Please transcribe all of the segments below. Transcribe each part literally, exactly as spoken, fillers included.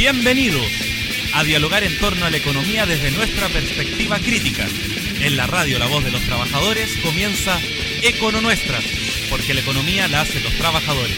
Bienvenidos a dialogar en torno a la economía desde nuestra perspectiva crítica. En la radio La Voz de los Trabajadores comienza Econo Nuestra, porque la economía la hacen los trabajadores.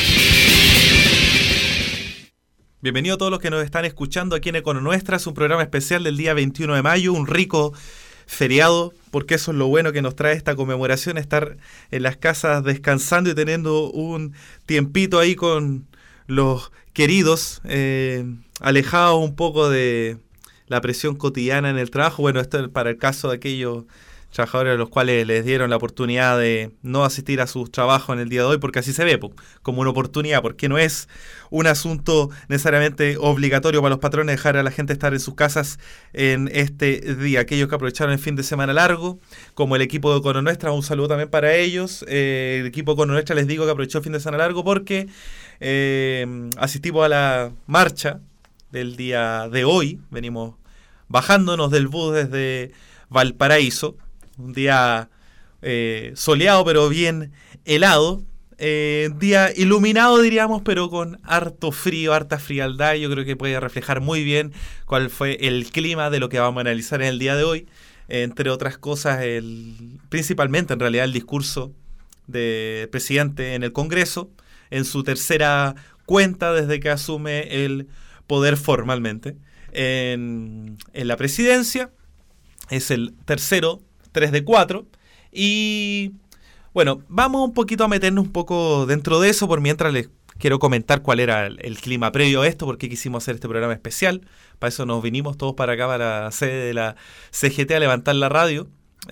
Bienvenidos a todos los que nos están escuchando aquí en Econo Nuestra. Es un programa especial del día veintiuno de mayo, un rico feriado, porque eso es lo bueno que nos trae esta conmemoración, estar en las casas descansando y teniendo un tiempito ahí con los queridos, eh, alejados un poco de la presión cotidiana en el trabajo. Bueno, esto es para el caso de aquellos trabajadores a los cuales les dieron la oportunidad de no asistir a sus trabajos en el día de hoy, porque así se ve, po, como una oportunidad, porque no es un asunto necesariamente obligatorio para los patrones dejar a la gente estar en sus casas en este día. Aquellos que aprovecharon el fin de semana largo, como el equipo de Econo Nuestra, un saludo también para ellos. Eh, el equipo de Econo Nuestra les digo que aprovechó el fin de semana largo porque eh, asistimos a la marcha del día de hoy. Venimos bajándonos del bus desde Valparaíso. Un día eh, soleado, pero bien helado. Eh, día iluminado, diríamos, pero con harto frío, harta frialdad. Yo creo que puede reflejar muy bien cuál fue el clima de lo que vamos a analizar en el día de hoy. Eh, entre otras cosas, el, principalmente, en realidad, el discurso del presidente en el Congreso, en su tercera cuenta desde que asume el poder formalmente. En, en la presidencia, es el tercero, tres de cuatro, y bueno, vamos un poquito a meternos un poco dentro de eso, por mientras les quiero comentar cuál era el, el clima previo a esto, porque quisimos hacer este programa especial. Para eso nos vinimos todos para acá, para la sede de la C G T, a levantar la radio.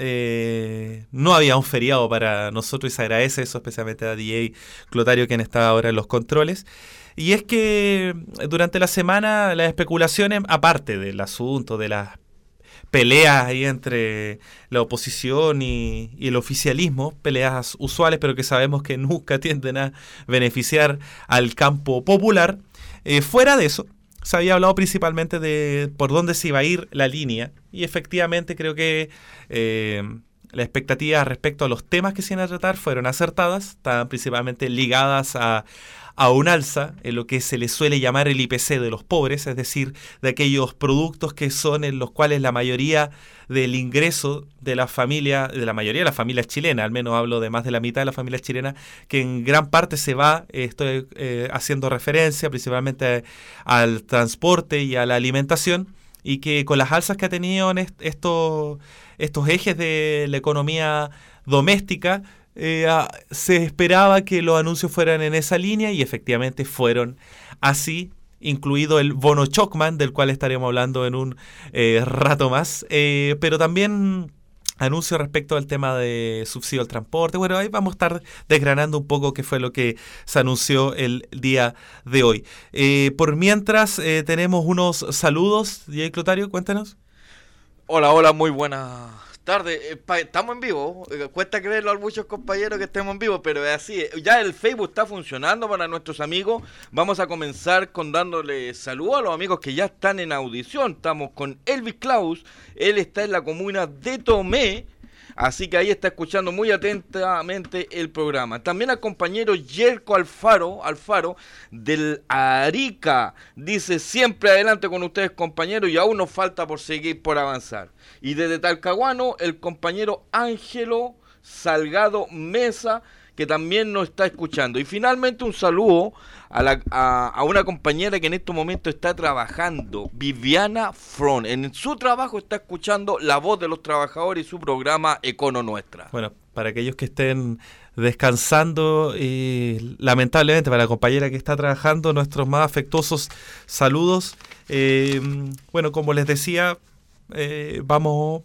Eh, no había un feriado para nosotros y se agradece eso, especialmente a D J Clotario, quien está ahora en los controles. Y es que durante la semana las especulaciones, aparte del asunto de las peleas ahí entre la oposición y, y el oficialismo, peleas usuales pero que sabemos que nunca tienden a beneficiar al campo popular, eh, fuera de eso se había hablado principalmente de por dónde se iba a ir la línea, y efectivamente creo que eh, las expectativas respecto a los temas que se iban a tratar fueron acertadas, estaban principalmente ligadas a a un alza en lo que se le suele llamar el I P C de los pobres, es decir, de aquellos productos que son en los cuales la mayoría del ingreso de la familia, de la mayoría de las familias chilenas, al menos hablo de más de la mitad de las familias chilenas, que en gran parte se va, eh, estoy eh, haciendo referencia principalmente al transporte y a la alimentación, y que con las alzas que ha tenido en est- estos, estos ejes de la economía doméstica, Eh, se esperaba que los anuncios fueran en esa línea, y efectivamente fueron así, incluido el bono Chocman, del cual estaremos hablando en un eh, rato más, eh, pero también anuncios respecto al tema de subsidio al transporte. Bueno, ahí vamos a estar desgranando un poco qué fue lo que se anunció el día de hoy. Eh, por mientras, eh, tenemos unos saludos. D J Clotario, cuéntanos. Hola, hola, muy buenas tardes. Eh, pa- estamos en vivo. Eh, cuesta creerlo a muchos compañeros que estemos en vivo, pero es así. Ya el Facebook está funcionando para nuestros amigos. Vamos a comenzar con dándole saludos a los amigos que ya están en audición. Estamos con Elvis Klaus. Él está en la comuna de Tomé, así que ahí está escuchando muy atentamente el programa. También al compañero Yerko Alfaro, Alfaro del Arica. Dice: siempre adelante con ustedes, compañeros, y aún nos falta por seguir, por avanzar. Y desde Talcahuano, el compañero Ángelo Salgado Mesa, que también nos está escuchando. Y finalmente un saludo a, la, a, a una compañera que en estos momentos está trabajando, Viviana Front. En su trabajo está escuchando La Voz de los Trabajadores y su programa Econo Nuestra. Bueno, para aquellos que estén descansando, y lamentablemente para la compañera que está trabajando, nuestros más afectuosos saludos. Eh, bueno, como les decía, eh, vamos...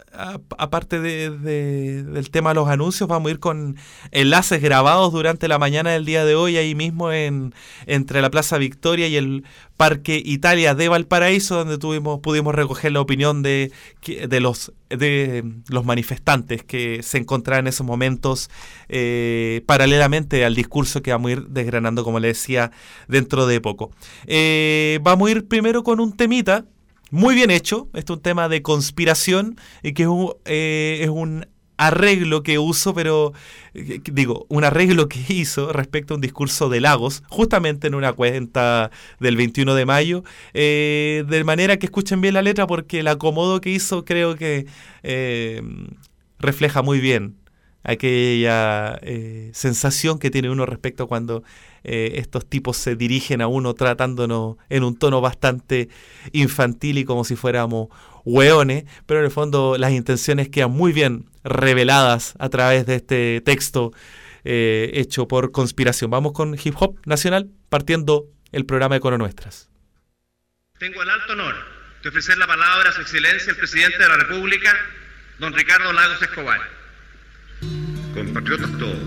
aparte de, de, del tema de los anuncios, vamos a ir con enlaces grabados durante la mañana del día de hoy, ahí mismo en entre la Plaza Victoria y el Parque Italia de Valparaíso, donde tuvimos pudimos recoger la opinión de, de, los, de los manifestantes que se encontraban en esos momentos, eh, paralelamente al discurso que vamos a ir desgranando, como les decía, dentro de poco. Eh, vamos a ir primero con un temita muy bien hecho. Este es un tema de conspiración y que es un, eh, es un arreglo que uso, pero eh, digo, un arreglo que hizo respecto a un discurso de Lagos, justamente en una cuenta del veintiuno de mayo, eh, de manera que escuchen bien la letra, porque el acomodo que hizo creo que eh, refleja muy bien aquella eh, sensación que tiene uno respecto cuando eh, estos tipos se dirigen a uno tratándonos en un tono bastante infantil y como si fuéramos hueones, pero en el fondo las intenciones quedan muy bien reveladas a través de este texto eh, hecho por Conspiración. Vamos con Hip Hop Nacional, partiendo el programa de Cono Nuestras. Tengo el alto honor de ofrecer la palabra a su excelencia el presidente de la República, don Ricardo Lagos Escobar. Compatriotas todos,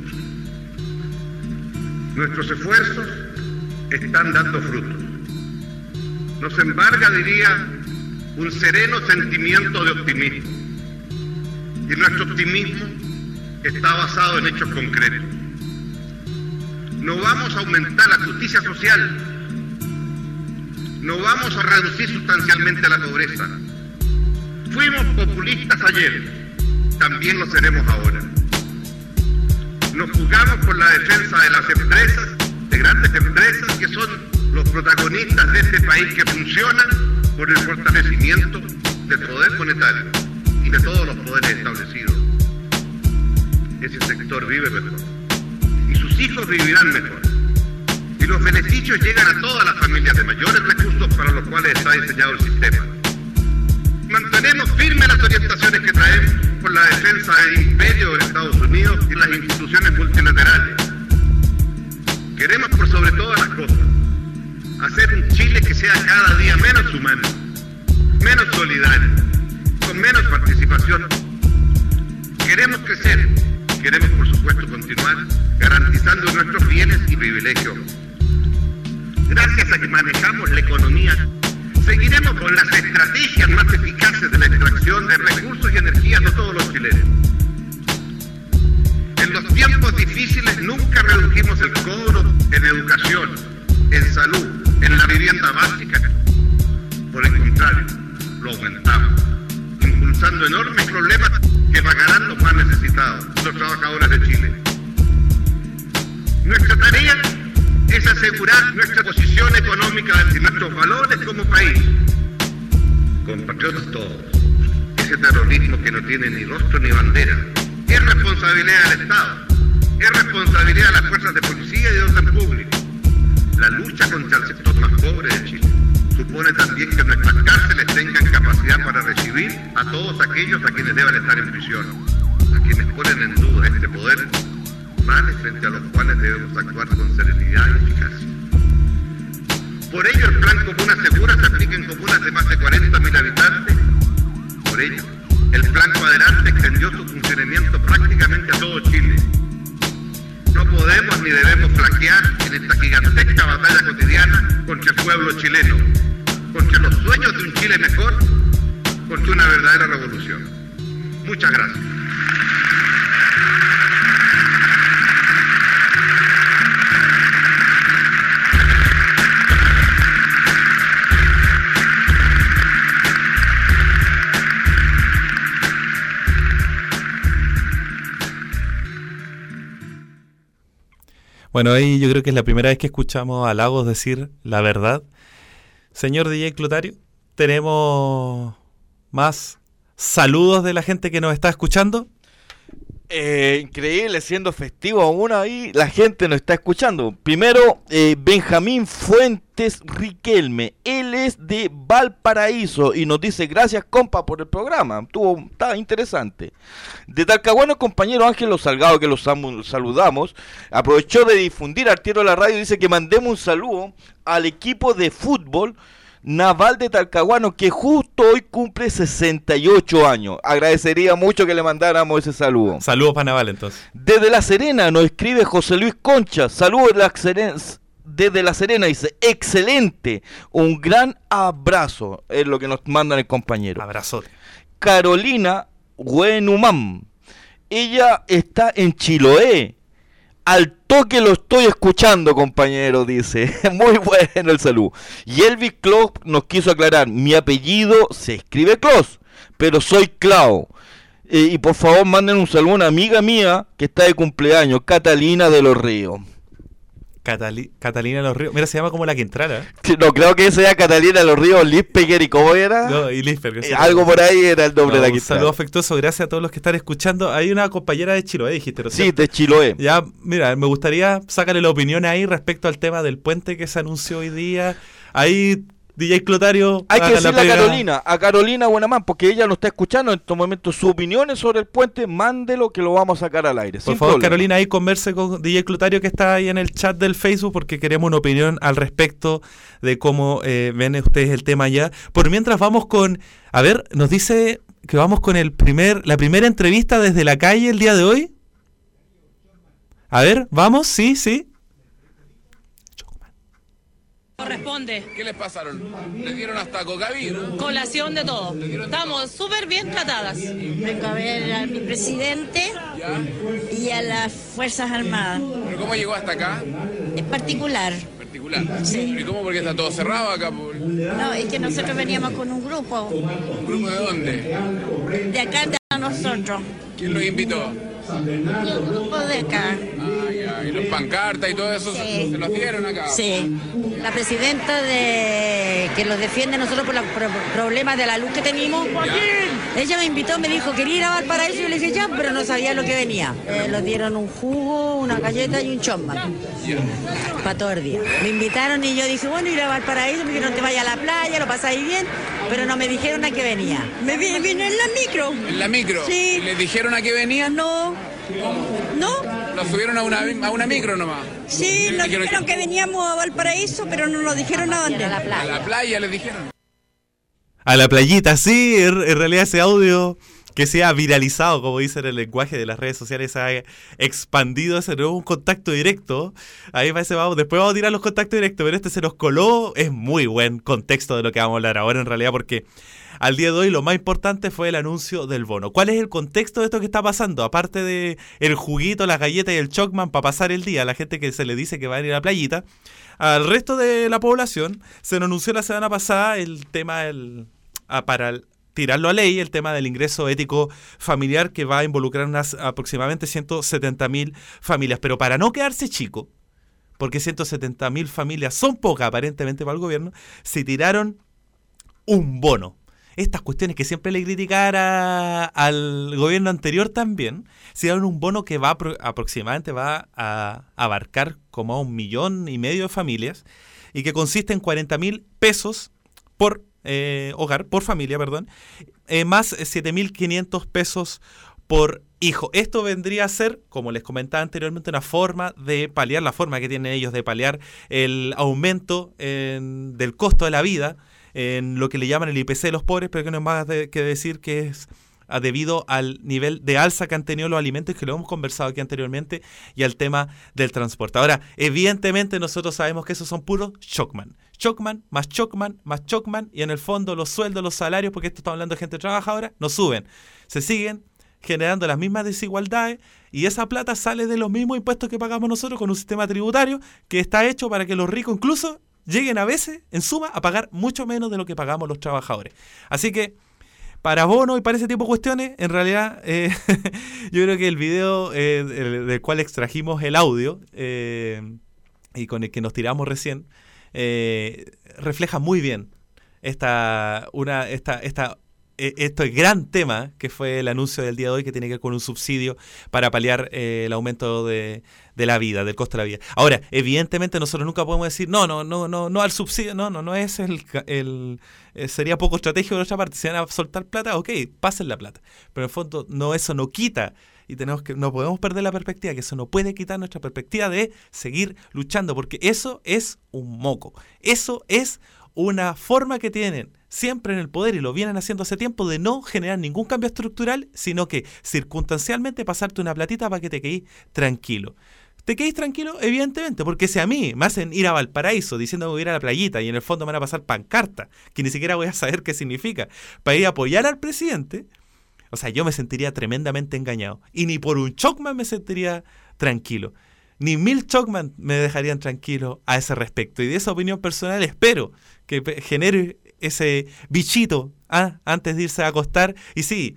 nuestros esfuerzos están dando frutos. Nos embarga, diría, un sereno sentimiento de optimismo. Y nuestro optimismo está basado en hechos concretos. No vamos a aumentar la justicia social. No vamos a reducir sustancialmente la pobreza. Fuimos populistas ayer, también lo seremos ahora. Nos jugamos por la defensa de las empresas, de grandes empresas que son los protagonistas de este país que funciona por el fortalecimiento del poder monetario y de todos los poderes establecidos. Ese sector vive mejor y sus hijos vivirán mejor. Y los beneficios llegan a todas las familias de mayores recursos para los cuales está diseñado el sistema. Mantenemos firmes las orientaciones que traemos por la defensa del imperio de Estados Unidos y las instituciones multilaterales. Queremos por sobre todas las cosas hacer un Chile que sea cada día menos humano, menos solidario, con menos participación. Queremos crecer, queremos por supuesto continuar garantizando nuestros bienes y privilegios. Gracias a que manejamos la economía, seguiremos con las estrategias más eficaces de la extracción de recursos y energía de todos los chilenos. En los tiempos difíciles nunca redujimos el cobro en educación, en salud, en la vivienda básica. Por el contrario, lo aumentamos, impulsando enormes problemas que pagarán los más necesitados, los trabajadores de Chile. Nuestra tarea es asegurar nuestra posición económica y nuestros valores como país. Compatriotas todos, ese terrorismo que no tiene ni rostro ni bandera es responsabilidad del Estado, es responsabilidad de las fuerzas de policía y de orden público. La lucha contra el sector más pobre de Chile supone también que nuestras cárceles tengan capacidad para recibir a todos aquellos a quienes deban estar en prisión, a quienes ponen en duda este poder, males frente a los cuales debemos actuar con serenidad y eficacia. Por ello, el Plan Comuna Segura se aplica en comunas de más de cuarenta mil habitantes. Por ello, el Plan Cuadrante extendió su funcionamiento prácticamente a todo Chile. No podemos ni debemos flaquear en esta gigantesca batalla cotidiana contra el pueblo chileno, contra los sueños de un Chile mejor, contra una verdadera revolución. Muchas gracias. Bueno, ahí yo creo que es la primera vez que escuchamos a Lagos decir la verdad. Señor D J Clotario, tenemos más saludos de la gente que nos está escuchando. Eh, increíble, siendo festivo aún ahí, la gente nos está escuchando. Primero, eh, Benjamín Fuentes Riquelme, él es de Valparaíso y nos dice: gracias compa por el programa, estuvo, estaba interesante. De Talcahuano, compañero Ángelo Salgado, que los saludamos, aprovechó de difundir al tiro de la radio, dice que mandemos un saludo al equipo de fútbol Naval de Talcahuano, que justo hoy cumple sesenta y ocho años. Agradecería mucho que le mandáramos ese saludo. Saludos para Naval, entonces. Desde La Serena nos escribe José Luis Concha. Saludos de La Serena, desde La Serena, dice: excelente, un gran abrazo. Es lo que nos mandan el compañero. Abrazote. Carolina Huenumam, ella está en Chiloé. Al toque lo estoy escuchando, compañero, dice. Muy bueno el saludo. Y Elvis Klopp nos quiso aclarar: mi apellido se escribe Kloss, pero soy Clau. Eh, y por favor manden un saludo a una amiga mía que está de cumpleaños, Catalina de los Ríos. Catali- Catalina de los Ríos. Mira, se llama como la que entrara. No, creo que sea Catalina de los Ríos, Lispeger, ¿y cómo era? No, y Lisper. Eh, algo por ahí era el nombre No, de la un Quintana. saludo afectuoso, gracias a todos los que están escuchando. Hay una compañera de Chiloé, dijiste, ¿no? Sí, de Chiloé. Ya, mira, me gustaría sacarle la opinión ahí respecto al tema del puente que se anunció hoy día. Ahí, D J Clotario. Hay que haga la decirle a pega. Carolina, a Carolina Buenamán, porque ella no está escuchando en estos momentos sus opiniones sobre el puente, mándelo que lo vamos a sacar al aire. Por sin favor, problema. Carolina, ahí converse con D J Clotario que está ahí en el chat del Facebook porque queremos una opinión al respecto de cómo eh, ven ustedes el tema ya. Por mientras vamos con, a ver, nos dice que vamos con el primer, la primera entrevista desde la calle el día de hoy. A ver, vamos, sí, sí. Corresponde. ¿Qué les pasaron? ¿Les dieron hasta cocaví, no? Colación de todo. Estamos súper bien tratadas. Vengo a ver a mi presidente ¿Ya? y a las Fuerzas Armadas. ¿Pero cómo llegó hasta acá? En particular. Particular. Sí. ¿Y cómo? Porque está todo cerrado acá. Por... No, es que nosotros veníamos con un grupo ¿Un grupo de dónde? de acá de nosotros. ¿Quién los invitó? Y un grupo de acá. Ah, ya. ¿Y los pancartas y todo eso Sí. se, se los dieron acá? Sí. La presidenta de que los defiende nosotros por los pro- problemas de la luz que tenemos. Ella me invitó, me dijo, quería ir a Valparaíso. Yo le dije, ya, pero no sabía lo que venía. Eh, nos dieron un jugo, una galleta y un chomba. Para todo el día. Me invitaron y yo dije, bueno, ir a Valparaíso, me dijeron, te vayas a la playa, lo pasáis bien, pero no me dijeron a qué venía. Me vine, vine en la micro. ¿En la micro? Sí. ¿Y les dijeron a qué venían? No, no, Los subieron a una, a una micro nomás. sí, nos Dijeron- dijeron que veníamos a Valparaíso, pero no nos dijeron a dónde. A la A la playa les dijeron. A la playita, sí, en, en realidad ese audio que se ha viralizado, como dice en el lenguaje de las redes sociales, se ha expandido ese nuevo un contacto directo. Ahí parece, vamos, después vamos a tirar los contactos directos, pero este se nos coló, es muy buen contexto de lo que vamos a hablar ahora en realidad, porque al día de hoy lo más importante fue el anuncio del bono. ¿Cuál es el contexto de esto que está pasando? Aparte de el juguito, las galletas y el Chocman para pasar el día, a la gente que se le dice que va a ir a la playita, al resto de la población se nos anunció la semana pasada el tema del, ah, para el, tirarlo a ley, el tema del ingreso ético familiar que va a involucrar unas aproximadamente ciento setenta mil familias. Pero para no quedarse chico, porque ciento setenta mil familias son pocas aparentemente para el gobierno, se tiraron un bono. Estas cuestiones que siempre le criticara al gobierno anterior también, se dieron un bono que va a, aproximadamente va a abarcar como a un millón y medio de familias y que consiste en cuarenta mil pesos por eh, hogar, por familia, perdón, eh, más siete mil quinientos pesos por hijo. Esto vendría a ser, como les comentaba anteriormente, una forma de paliar, la forma que tienen ellos de paliar el aumento en, del costo de la vida, en lo que le llaman el I P C de los pobres, pero que no es más de, que decir que es a, debido al nivel de alza que han tenido los alimentos, que lo hemos conversado aquí anteriormente, y al tema del transporte. Ahora, evidentemente nosotros sabemos que esos son puros Chocman. Chocman, más Chocman, más Chocman, y en el fondo los sueldos, los salarios, porque esto está hablando de gente trabajadora, no suben. Se siguen generando las mismas desigualdades y esa plata sale de los mismos impuestos que pagamos nosotros con un sistema tributario que está hecho para que los ricos incluso lleguen a veces, en suma, a pagar mucho menos de lo que pagamos los trabajadores. Así que, para bono y para ese tipo de cuestiones, en realidad, eh, yo creo que el video eh, del, del cual extrajimos el audio eh, y con el que nos tiramos recién, eh, refleja muy bien esta, una, esta, esta este gran tema que fue el anuncio del día de hoy, que tiene que ver con un subsidio para paliar eh, el aumento de, de la vida, del costo de la vida. Ahora, evidentemente nosotros nunca podemos decir no, no, no, no, no al subsidio, no, no, no es el, el eh, sería poco estratégico de nuestra parte. Si van a soltar plata, ok, pasen la plata. Pero en el fondo no, eso no quita, y tenemos que, no podemos perder la perspectiva, que eso no puede quitar nuestra perspectiva de seguir luchando, porque eso es un moco. Eso es una forma que tienen siempre en el poder, y lo vienen haciendo hace tiempo, de no generar ningún cambio estructural, sino que circunstancialmente pasarte una platita para que te quedes tranquilo. ¿Te quedes tranquilo? Evidentemente, porque si a mí me hacen ir a Valparaíso diciendo que voy a ir a la playita y en el fondo me van a pasar pancarta, que ni siquiera voy a saber qué significa, para ir a apoyar al presidente, o sea, yo me sentiría tremendamente engañado. Y ni por un Chocman me sentiría tranquilo. Ni mil Chocman me dejarían tranquilo a ese respecto. Y de esa opinión personal espero que genere ese bichito ¿ah? antes de irse a acostar. Y sí,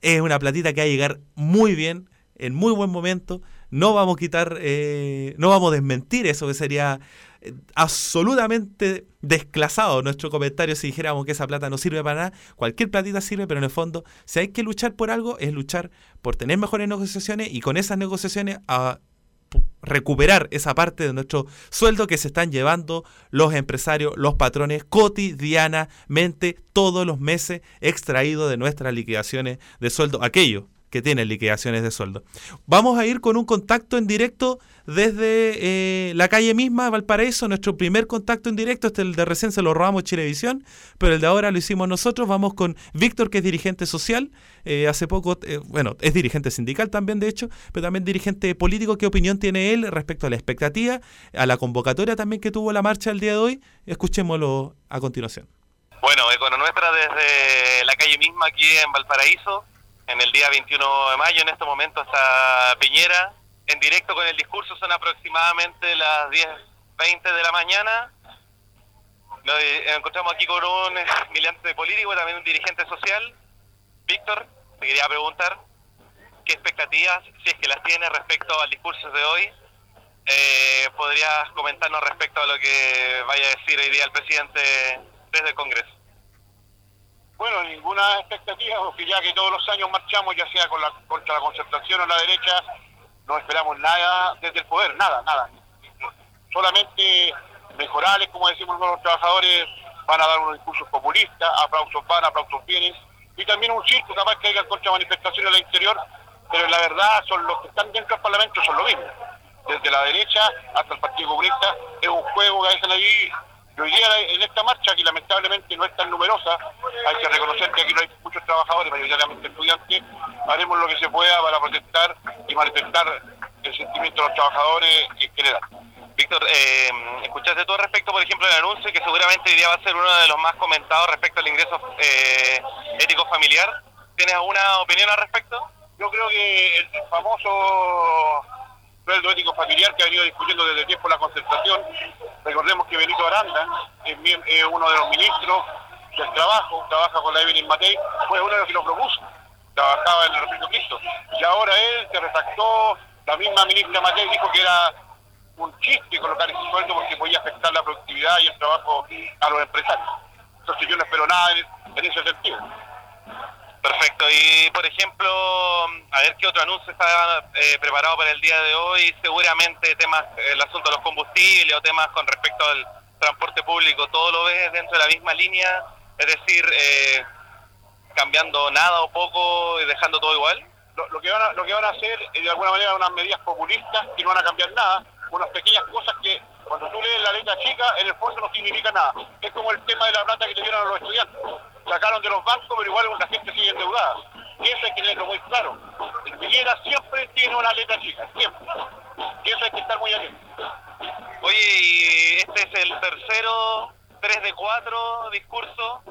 Es una platita que va a llegar muy bien, en muy buen momento. No vamos a quitar, eh, no vamos a desmentir eso, que sería eh, absolutamente desclasado nuestro comentario si dijéramos que esa plata no sirve para nada. Cualquier platita sirve, pero en el fondo, si hay que luchar por algo, es luchar por tener mejores negociaciones y con esas negociaciones a recuperar esa parte de nuestro sueldo que se están llevando los empresarios, los patrones, cotidianamente, todos los meses, extraídos de nuestras liquidaciones de sueldo, aquellos que tienen liquidaciones de sueldo. Vamos a ir con un contacto en directo desde eh, la calle misma, Valparaíso. Nuestro primer contacto en directo, este el de recién se lo robamos Chilevisión, pero el de ahora lo hicimos nosotros. Vamos con Víctor, que es dirigente social, eh, hace poco, eh, bueno, es dirigente sindical también de hecho, pero también dirigente político. ¿Qué opinión tiene él respecto a la expectativa, a la convocatoria también que tuvo la marcha el día de hoy? Escuchémoslo a continuación. Bueno, Econonuestra desde la calle misma aquí en Valparaíso, en el día veintiuno de mayo, en este momento hasta Piñera, en directo con el discurso. Son aproximadamente las diez veinte de la mañana. Nos encontramos aquí con un militante político, también un dirigente social. Víctor, te quería preguntar qué expectativas, si es que las tienes, respecto al discurso de hoy. Eh, ¿Podrías comentarnos respecto a lo que vaya a decir hoy día el presidente desde el Congreso? Bueno, ninguna expectativa, porque ya que todos los años marchamos, ya sea con la, contra la concertación o la derecha, no esperamos nada desde el poder, nada, nada. Solamente mejorales, como decimos los trabajadores, van a dar unos discursos populistas, aplausos van, aplausos vienen, y también un circo, capaz que haya contra manifestaciones al interior, pero la verdad son los que están dentro del Parlamento, son lo mismo. Desde la derecha hasta el Partido Comunista, es un juego que hacen ahí. Y hoy día en esta marcha, que lamentablemente no es tan numerosa, hay que reconocer que aquí no hay muchos trabajadores, mayoritariamente estudiantes, haremos lo que se pueda para protestar y manifestar el sentimiento de los trabajadores en general. Víctor, eh, ¿escuchaste tú respecto, por ejemplo, del anuncio que seguramente hoy día va a ser uno de los más comentados respecto al ingreso eh, ético familiar? ¿Tienes alguna opinión al respecto? Yo creo que el famoso sueldo ético familiar que ha venido discutiendo desde tiempo la concertación, recordemos que Benito Aranda es, es uno de los ministros del trabajo, trabaja con la Evelyn Matei, fue uno de los que lo propuso, trabajaba en el República Cristo, y ahora él se retractó. La misma ministra Matei dijo que era un chiste colocar ese sueldo porque podía afectar la productividad y el trabajo a los empresarios. Entonces yo no espero nada en, en ese sentido. Perfecto. Y, por ejemplo, a ver qué otro anuncio está eh, preparado para el día de hoy. Seguramente temas, el asunto de los combustibles o temas con respecto al transporte público, ¿todo lo ves dentro de la misma línea? Es decir, eh, cambiando nada o poco y dejando todo igual. Lo, lo, que van a, lo que van a hacer es de alguna manera unas medidas populistas que no van a cambiar nada, unas pequeñas cosas que cuando tú lees la letra chica en el fondo no significa nada. Es como el tema de la plata que te dieron a los estudiantes. Sacaron de los bancos, pero igual la gente sigue endeudada. Y eso hay que tenerlo muy claro. El Piñera siempre tiene una letra chica, siempre. Y eso hay que estar muy atento. Oye, y este es el tercero, tres de cuatro discursos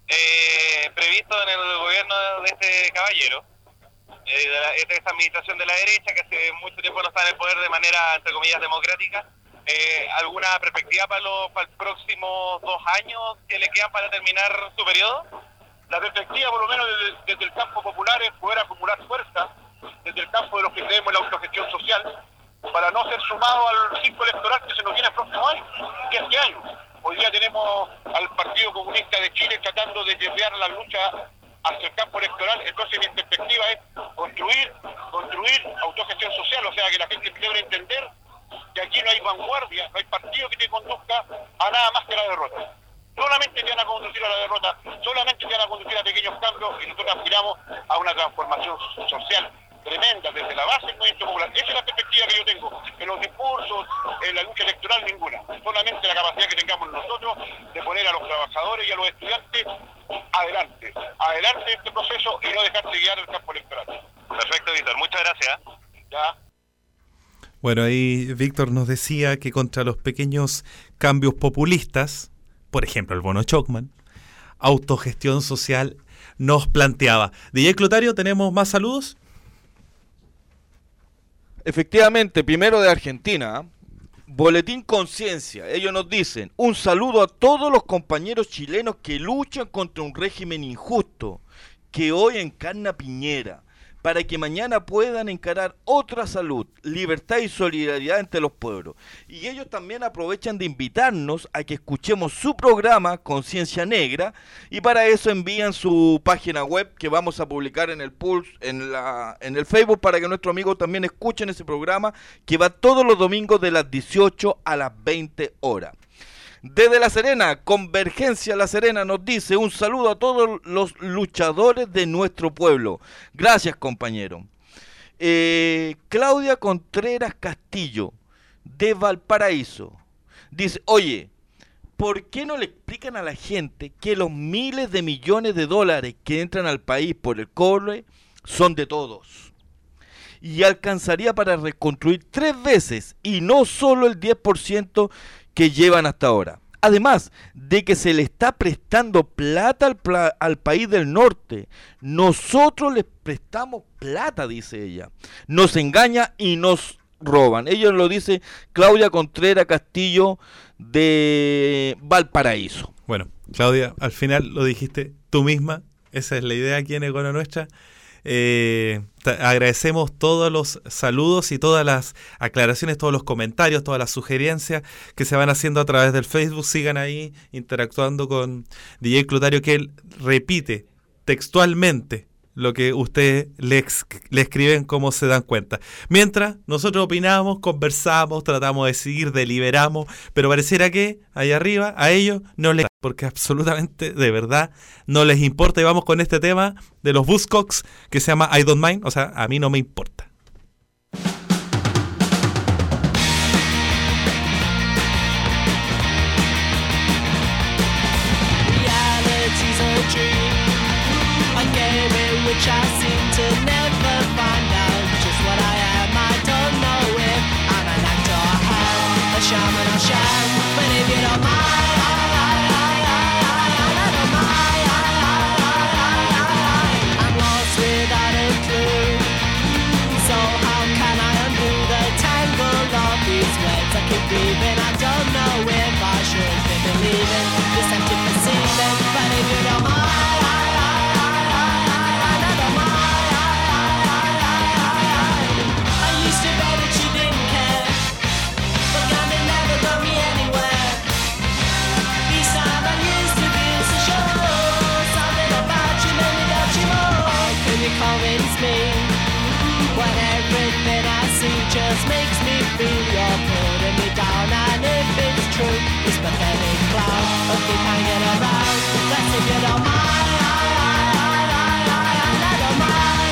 eh, previsto en el gobierno de este caballero, eh, de, la, de esta administración de la derecha, que hace mucho tiempo no está en el poder de manera, entre comillas, democrática. Eh, ¿Alguna perspectiva para los, para los próximos dos años que le quedan para terminar su periodo? La perspectiva, por lo menos desde, desde el campo popular, es poder acumular fuerza desde el campo de los que creemos en la autogestión social para no ser sumado al ciclo electoral que se nos viene el próximo año, diez años. Hoy día tenemos al Partido Comunista de Chile tratando de desviar la lucha hacia el campo electoral. Entonces mi perspectiva es construir, construir autogestión social, o sea que la gente debe entender que aquí no hay vanguardia, no hay partido que te conduzca a nada más que la derrota. Solamente te van a conducir a la derrota, solamente te van a conducir a pequeños cambios, y nosotros aspiramos a una transformación social tremenda desde la base del movimiento popular. Esa es la perspectiva que yo tengo. En los discursos, en la lucha electoral, ninguna. Solamente la capacidad que tengamos nosotros de poner a los trabajadores y a los estudiantes adelante, adelante de este proceso y no dejarse guiar el campo electoral. Perfecto, Víctor. Muchas gracias. Ya. Bueno, ahí Víctor nos decía que contra los pequeños cambios populistas, por ejemplo el bono Chocman, autogestión social nos planteaba. D J Clotario, ¿tenemos más saludos? Efectivamente, primero de Argentina, Boletín Conciencia, ellos nos dicen: un saludo a todos los compañeros chilenos que luchan contra un régimen injusto que hoy encarna Piñera, para que mañana puedan encarar otra salud, libertad y solidaridad entre los pueblos. Y ellos también aprovechan de invitarnos a que escuchemos su programa Conciencia Negra, y para eso envían su página web que vamos a publicar en el Pulse, en la en el Facebook, para que nuestros amigos también escuchen ese programa que va todos los domingos de las dieciocho a las veinte horas. Desde La Serena, Convergencia La Serena nos dice: un saludo a todos los luchadores de nuestro pueblo. Gracias, compañero. Eh, Claudia Contreras Castillo, de Valparaíso, dice: oye, ¿por qué no le explican a la gente que los miles de millones de dólares que entran al país por el cobre son de todos? Y alcanzaría para reconstruir tres veces y no solo el diez por ciento que llevan hasta ahora. Además de que se le está prestando plata al, pla- al país del norte. Nosotros les prestamos plata, dice ella. Nos engaña y nos roban. Ella lo dice Claudia Contreras Castillo, de Valparaíso. Bueno, Claudia, al final lo dijiste tú misma. Esa es la idea aquí en Econo Nuestra. Eh, te agradecemos todos los saludos y todas las aclaraciones, todos los comentarios, todas las sugerencias que se van haciendo a través del Facebook. Sigan ahí interactuando con D J Clotario, que él repite textualmente lo que ustedes le, ex- le escriben, como se dan cuenta. Mientras nosotros opinamos, conversamos, tratamos de seguir, deliberamos, pero pareciera que allá arriba a ellos no les, porque absolutamente, de verdad, no les importa. Y vamos con este tema de los Buzzcocks que se llama I Don't Mind, o sea, a mí no me importa. Which I seem to never find out just what I am. I don't know if I'm an actor or how, a shaman or sham. But if you don't mind, I, I, I, I, I don't mind. I'm lost without a clue. So how can I undo the tangle of these webs? I keep breathing. I don't know if I should be believing this empty perceiving. But if you don't mind. Convince me when everything I see just makes me feel you're putting me down. And if it's true, this pathetic clown will keep hanging around. That's if you don't mind. I don't mind.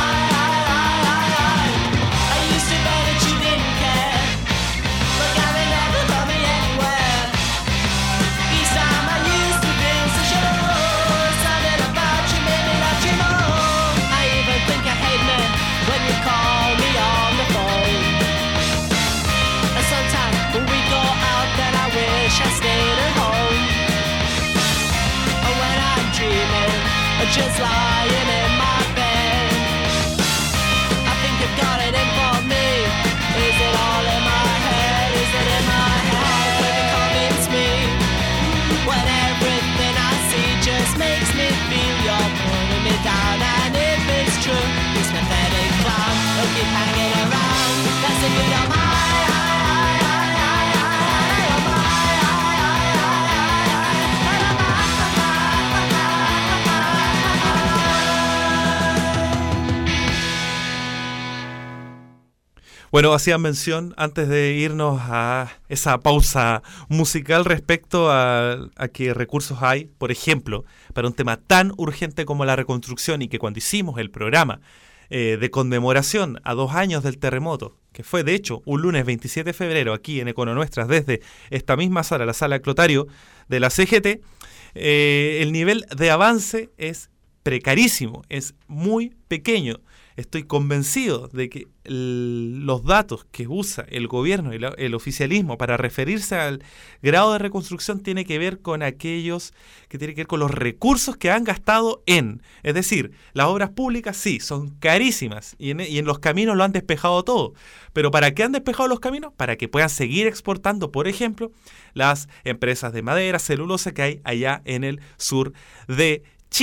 I used to bet that you didn't care, but God, they never got me anywhere. Each time I used to feel so sure, something about you made me love you more. Think you hate me when you call me on the phone. And sometimes when we go out, then I wish I stayed at home. And when I'm dreaming, just lying in my bed, I think you've got it in for me. Is it all in my head? Is it in my head? Can you convince me when everything I see just makes me feel you're putting me down? And if it's true, this pathetic clown will keep hanging around. That's if you don't mind. Bueno, hacían mención antes de irnos a esa pausa musical respecto a, a qué recursos hay, por ejemplo, para un tema tan urgente como la reconstrucción, y que cuando hicimos el programa eh, de conmemoración a dos años del terremoto, que fue de hecho un lunes veintisiete de febrero aquí en Econo Nuestras, desde esta misma sala, la sala Clotario de la C G T, eh, el nivel de avance es precarísimo, es muy pequeño. Estoy convencido de que el, los datos que usa el gobierno y la, el oficialismo para referirse al grado de reconstrucción tiene que ver con aquellos que tienen que ver con los recursos que han gastado en, es decir, las obras públicas sí, son carísimas y en, y en los caminos lo han despejado todo. Pero ¿para qué han despejado los caminos? Para que puedan seguir exportando, por ejemplo, las empresas de madera, celulosa que hay allá en el sur de Chile.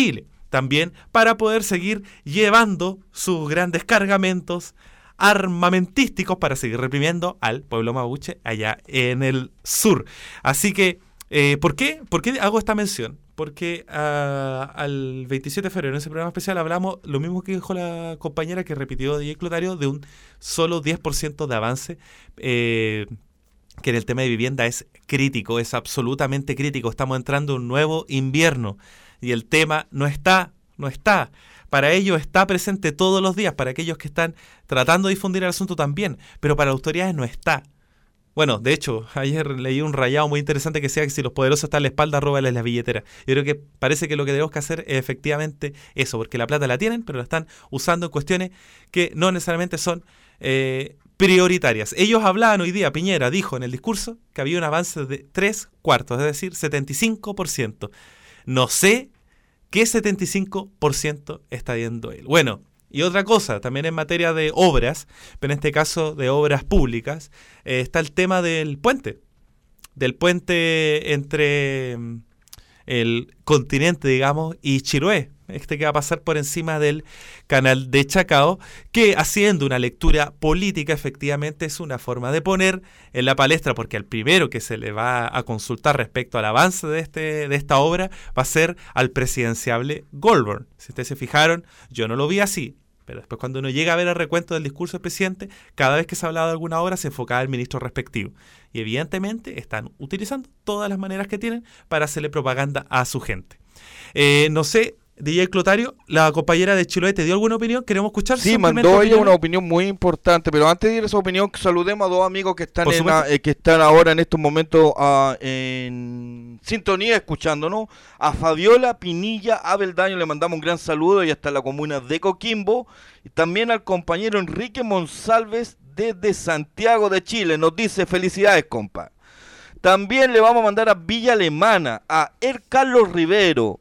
también para poder seguir llevando sus grandes cargamentos armamentísticos para seguir reprimiendo al pueblo mapuche allá en el sur. Así que, eh, ¿por qué? ¿Por qué hago esta mención? Porque uh, al veintisiete de febrero en ese programa especial hablamos lo mismo que dijo la compañera que repitió D J Clotario, de un solo diez por ciento de avance, eh, que en el tema de vivienda es crítico, es absolutamente crítico. Estamos entrando en un nuevo invierno y el tema no está, no está. Para ellos está presente todos los días, para aquellos que están tratando de difundir el asunto también, pero para las autoridades no está. Bueno, de hecho, ayer leí un rayado muy interesante que decía que si los poderosos están a la espalda, róbales las billeteras. Yo creo que parece que lo que tenemos que hacer es efectivamente eso, porque la plata la tienen, pero la están usando en cuestiones que no necesariamente son eh, prioritarias. Ellos hablaban hoy día, Piñera dijo en el discurso que había un avance de tres cuartos, es decir, setenta y cinco por ciento. No sé qué setenta y cinco por ciento está viendo él. Bueno, y otra cosa, también en materia de obras, pero en este caso de obras públicas, eh, está el tema del puente, del puente entre mm, el continente, digamos, y Chiloé, este que va a pasar por encima del canal de Chacao, que haciendo una lectura política efectivamente es una forma de poner en la palestra, porque al primero que se le va a consultar respecto al avance de este de esta obra va a ser al presidenciable Goldberg. Si ustedes se fijaron, yo no lo vi así, pero después cuando uno llega a ver el recuento del discurso del presidente, cada vez que se ha hablado de alguna obra se enfocaba el ministro respectivo. Y evidentemente están utilizando todas las maneras que tienen para hacerle propaganda a su gente. Eh, no sé, D J Clotario, la compañera de Chiloé, ¿te dio alguna opinión? Queremos escuchar. Sí, mandó ella una opinión muy importante, pero antes de ir a esa opinión, saludemos a dos amigos que están en la, eh, que están ahora en estos momentos uh, en sintonía escuchándonos. A Fabiola Pinilla Abeldaño le mandamos un gran saludo, ella está en la comuna de Coquimbo. Y también al compañero Enrique Monsalves desde Santiago de Chile, nos dice felicidades, compa. También le vamos a mandar a Villa Alemana, a Er Carlos Rivero.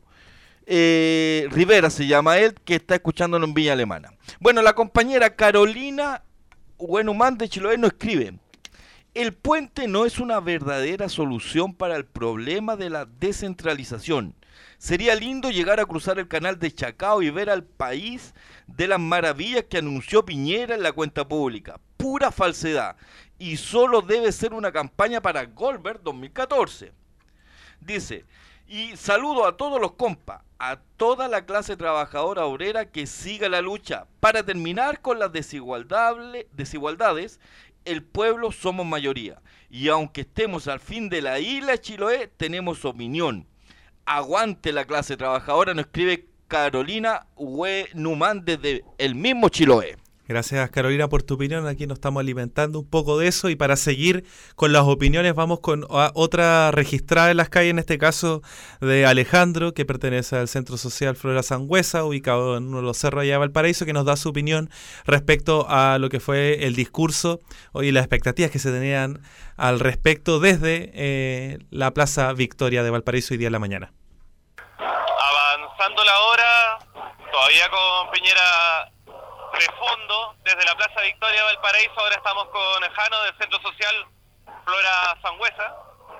Eh, Rivera se llama él, que está escuchándonos en Villa Alemana. Bueno, la compañera Carolina Buenumán de Chiloé nos escribe: el puente no es una verdadera solución para el problema de la descentralización. Sería lindo llegar a cruzar el canal de Chacao y ver al país de las maravillas que anunció Piñera en la cuenta pública. Pura falsedad. Y solo debe ser una campaña para Goldberg dos mil catorce. Dice: y saludo a todos los compas, a toda la clase trabajadora obrera que siga la lucha. Para terminar con las desigualdades, el pueblo somos mayoría. Y aunque estemos al fin de la isla de Chiloé, tenemos opinión. Aguante la clase trabajadora, nos escribe Carolina Huenumán desde el mismo Chiloé. Gracias, Carolina, por tu opinión. Aquí nos estamos alimentando un poco de eso, y para seguir con las opiniones vamos con otra registrada en las calles, en este caso de Alejandro, que pertenece al Centro Social Flora Sangüesa, ubicado en uno de los cerros allá de Valparaíso, que nos da su opinión respecto a lo que fue el discurso y las expectativas que se tenían al respecto desde eh, la Plaza Victoria de Valparaíso hoy día en la mañana. Avanzando la hora, todavía con Piñera de fondo, desde la Plaza Victoria de Valparaíso. Ahora estamos con Jano del Centro Social Flora Sangüesa.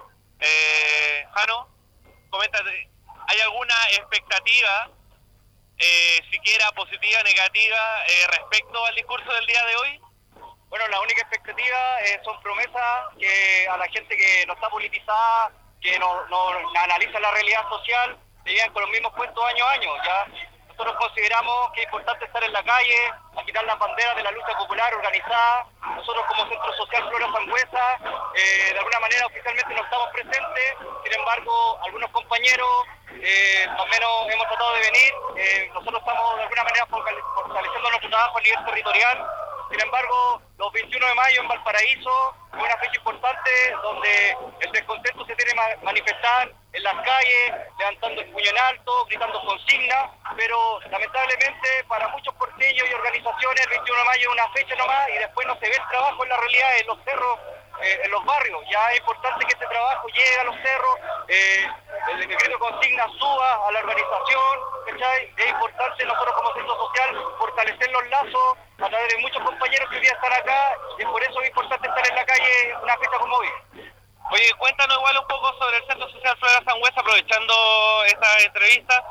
Eh, Jano, coméntate, ¿hay alguna expectativa, eh, siquiera positiva, negativa, eh, respecto al discurso del día de hoy? Bueno, la única expectativa eh, son promesas que a la gente que no está politizada, que no, no analiza la realidad social, se llegan con los mismos cuentos año a año. Ya nosotros consideramos que es importante estar en la calle, agitar las banderas de la lucha popular organizada. Nosotros como Centro Social Flora Sangüesa, eh, de alguna manera oficialmente no estamos presentes, sin embargo, algunos compañeros, eh, al menos hemos tratado de venir. Eh, nosotros estamos de alguna manera fortaleciendo nuestro trabajo a nivel territorial. Sin embargo, los veintiuno de mayo en Valparaíso es una fecha importante donde el descontento se tiene que manifestar en las calles, levantando el puño en alto, gritando consignas, pero lamentablemente para muchos porteños y organizaciones el veintiuno de mayo es una fecha nomás y después no se ve el trabajo en la realidad en los cerros, eh, en los barrios. Ya es importante que este trabajo llegue a los cerros, eh, el grito de consigna suba a la organización, ¿cachai? Es importante nosotros como Centro Social fortalecer los lazos a través de muchos compañeros que hoy día están acá, y por eso es importante estar en la calle una fecha como hoy. Oye, cuéntanos igual un poco sobre el Centro Social Flora Sangüesa, aprovechando esta entrevista.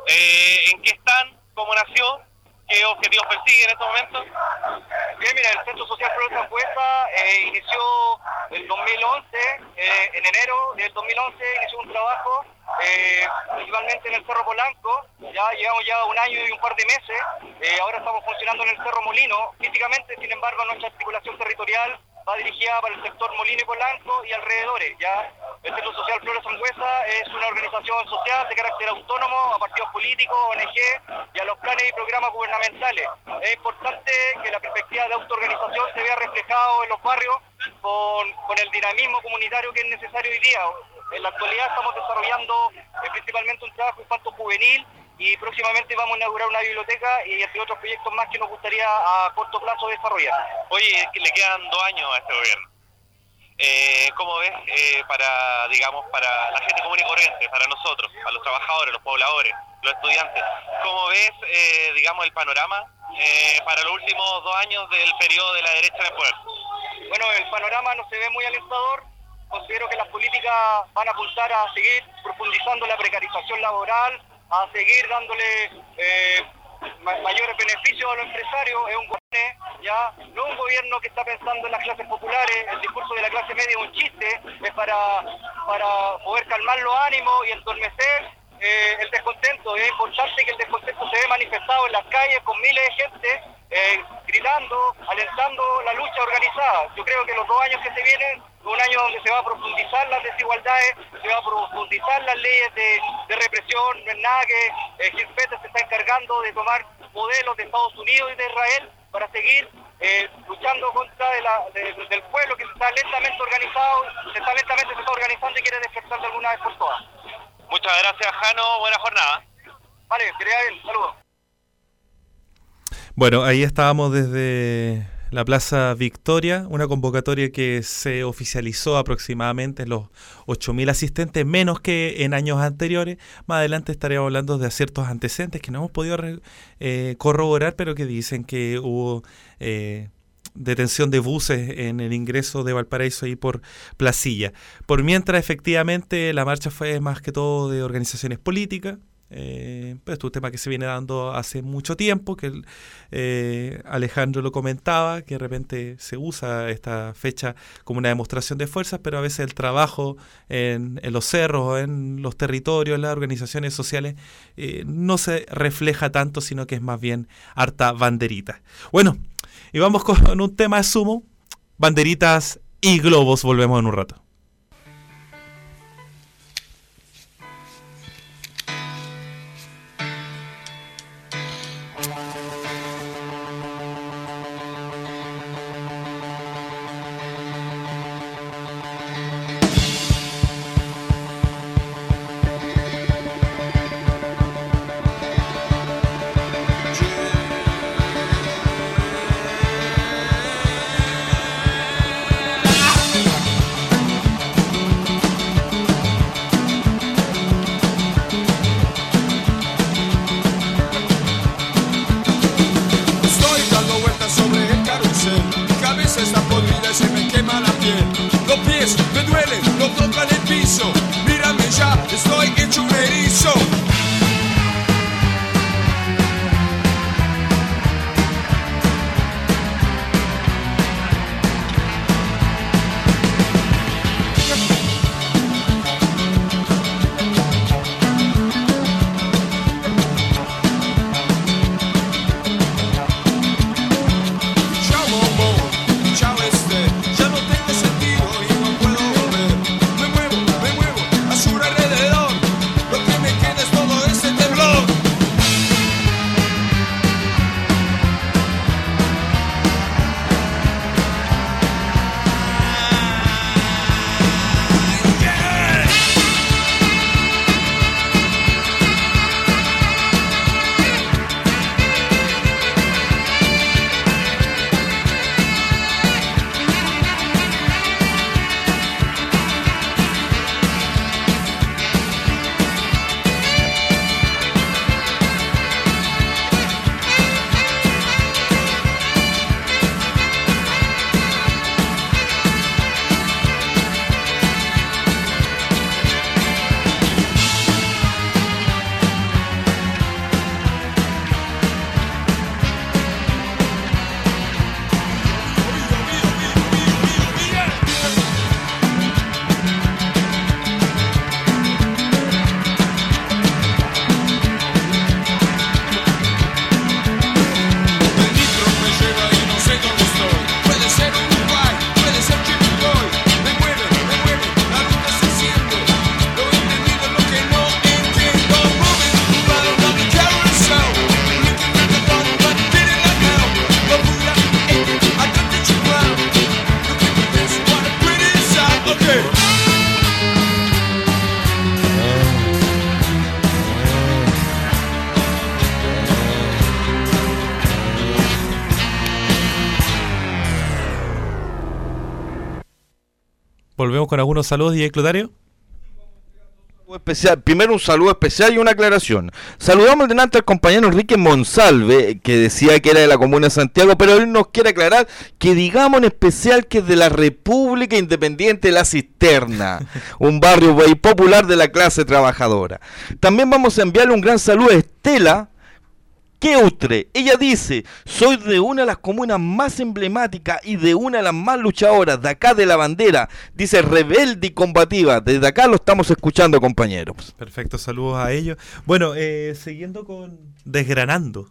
Eh, ¿En qué están? ¿Cómo nació? ¿Qué objetivos persigue en estos momentos? Bien, mira, el Centro Social Flores Sangüesa eh, inició el dos mil once, eh, en enero del dos mil once inició un trabajo eh, principalmente en el Cerro Polanco. Ya llevamos ya un año y un par de meses. Eh, ahora estamos funcionando en el Cerro Molino físicamente. Sin embargo, nuestra articulación territorial va dirigida para el sector Molino y Polanco y alrededores. Ya el Centro Social Flores Sangüesa es una organización social de carácter autónomo a partidos políticos, O N G y a los planes y programas gubernamentales. Es importante que la perspectiva de autoorganización se vea reflejado en los barrios con, con el dinamismo comunitario que es necesario hoy día. En la actualidad estamos desarrollando eh, principalmente un trabajo infanto-juvenil y próximamente vamos a inaugurar una biblioteca y entre otros proyectos más que nos gustaría a corto plazo desarrollar. Oye, le quedan dos años a este gobierno. Eh, ¿Cómo ves eh, para, digamos, para la gente común y corriente, para nosotros, para los trabajadores, los pobladores, los estudiantes? ¿Cómo ves, eh, digamos, el panorama eh, para los últimos dos años del periodo de la derecha en el poder? Bueno, el panorama no se ve muy alentador. Considero que las políticas van a apuntar a seguir profundizando la precarización laboral, a seguir dándole eh, ma- mayores beneficios a los empresarios. Es un gobierno, ya, no un gobierno que está pensando en las clases populares. El discurso de la clase media es un chiste, es para, para poder calmar los ánimos y endormecer eh, el descontento. Es importante que el descontento se ve manifestado en las calles con miles de gente eh, gritando, alentando la lucha organizada. Yo creo que los dos años que se vienen, un año donde se va a profundizar las desigualdades, se va a profundizar las leyes de, de represión. No es nada que eh, Gil Peters se está encargando de tomar modelos de Estados Unidos y de Israel para seguir eh, luchando contra de la, de, del pueblo que se está lentamente organizado, se está lentamente se está organizando y quiere despertar de alguna vez por todas. Muchas gracias, Jano. Buena jornada. Vale, que le vaya bien. Saludos. Bueno, ahí estábamos desde la Plaza Victoria, una convocatoria que se oficializó aproximadamente en los ocho mil asistentes, menos que en años anteriores. Más adelante estaríamos hablando de ciertos antecedentes que no hemos podido eh, corroborar, pero que dicen que hubo eh, detención de buses en el ingreso de Valparaíso ahí por Placilla. Por mientras, efectivamente, la marcha fue más que todo de organizaciones políticas. Eh, pues esto es un tema que se viene dando hace mucho tiempo, que eh, Alejandro lo comentaba, que de repente se usa esta fecha como una demostración de fuerzas, pero a veces el trabajo en, en los cerros, en los territorios, en las organizaciones sociales, eh, no se refleja tanto, sino que es más bien harta banderita. Bueno, y vamos con un tema de sumo, banderitas y globos, volvemos en un rato. Thank Volvemos con algunos saludos, D J Clotario. Especial. Primero un saludo especial y una aclaración. Saludamos delante al compañero Enrique Monsalve, que decía que era de la comuna de Santiago, pero él nos quiere aclarar que digamos en especial que es de la República Independiente de la Cisterna, un barrio muy popular de la clase trabajadora. También vamos a enviarle un gran saludo a Estela Keutre. Ella dice: soy de una de las comunas más emblemáticas y de una de las más luchadoras de acá de la bandera. Dice rebelde y combativa. Desde acá lo estamos escuchando, compañeros. Perfecto, saludos a ellos. Bueno, eh, siguiendo con desgranando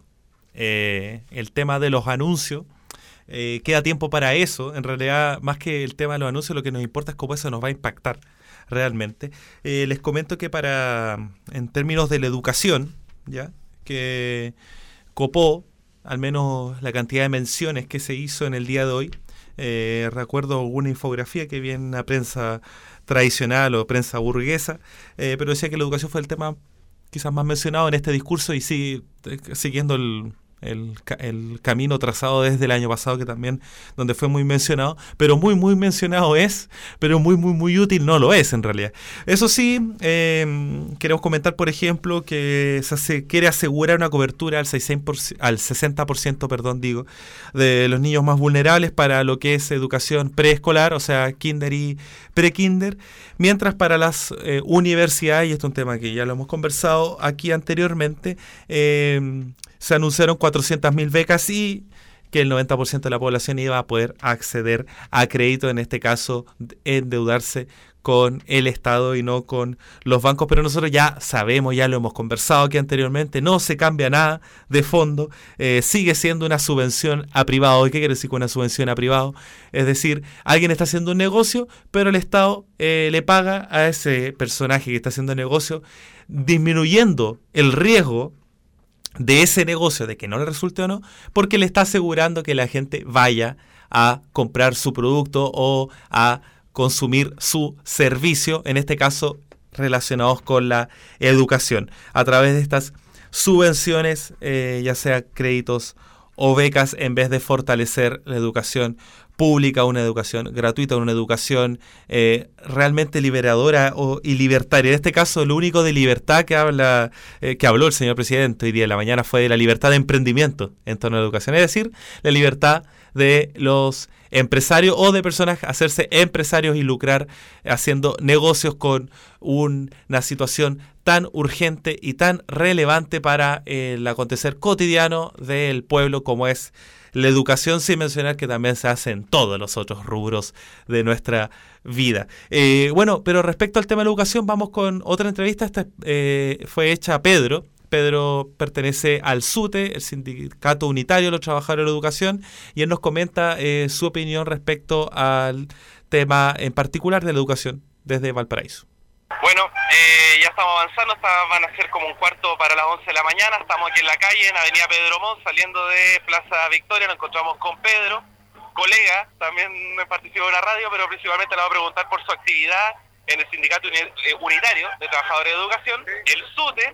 eh, el tema de los anuncios. Eh, queda tiempo para eso. En realidad, más que el tema de los anuncios, lo que nos importa es cómo eso nos va a impactar realmente. Eh, les comento que para, en términos de la educación, ya que copó al menos la cantidad de menciones que se hizo en el día de hoy. Eh, recuerdo una infografía que vi en la prensa tradicional o prensa burguesa, eh, pero decía que la educación fue el tema quizás más mencionado en este discurso y sí, eh, siguiendo el, el, el camino trazado desde el año pasado, que también donde fue muy mencionado, pero muy muy mencionado es, pero muy muy muy útil no lo es en realidad. Eso sí, eh, queremos comentar por ejemplo que se hace, quiere asegurar una cobertura al, seis por ciento, al sesenta por ciento perdón, digo, de los niños más vulnerables para lo que es educación preescolar, o sea, kinder y pre-kinder, mientras para las eh, universidades, y esto es un tema que ya lo hemos conversado aquí anteriormente, eh, se anunciaron cuatrocientas mil becas y que el noventa por ciento de la población iba a poder acceder a crédito, en este caso endeudarse con el Estado y no con los bancos, pero nosotros ya sabemos, ya lo hemos conversado aquí anteriormente, no se cambia nada de fondo, eh, sigue siendo una subvención a privado. ¿Y qué quiere decir con una subvención a privado? Es decir, alguien está haciendo un negocio, pero el Estado eh, le paga a ese personaje que está haciendo el negocio, disminuyendo el riesgo de ese negocio, de que no le resulte o no, porque le está asegurando que la gente vaya a comprar su producto o a consumir su servicio, en este caso relacionados con la educación, a través de estas subvenciones, eh, ya sea créditos o becas, en vez de fortalecer la educación pública, una educación gratuita, una educación eh, realmente liberadora o, y libertaria. En este caso, lo único de libertad que habla eh, que habló el señor presidente hoy día en la mañana fue de la libertad de emprendimiento en torno a la educación, es decir, la libertad de los empresarios o de personas hacerse empresarios y lucrar haciendo negocios con un, una situación tan urgente y tan relevante para el acontecer cotidiano del pueblo como es la educación, sin mencionar que también se hace en todos los otros rubros de nuestra vida. Eh, bueno, pero respecto al tema de la educación, vamos con otra entrevista. Esta eh, fue hecha a Pedro. Pedro pertenece al SUTE, el Sindicato Unitario de los Trabajadores de la Educación, y él nos comenta eh, su opinión respecto al tema en particular de la educación desde Valparaíso. Bueno, eh, ya estamos avanzando, está, van a ser como un cuarto para las once de la mañana, estamos aquí en la calle, en Avenida Pedro Montt, saliendo de Plaza Victoria, nos encontramos con Pedro, colega, también participó en la radio, pero principalmente le voy a preguntar por su actividad en el Sindicato Unitario de Trabajadores de Educación, el SUTE,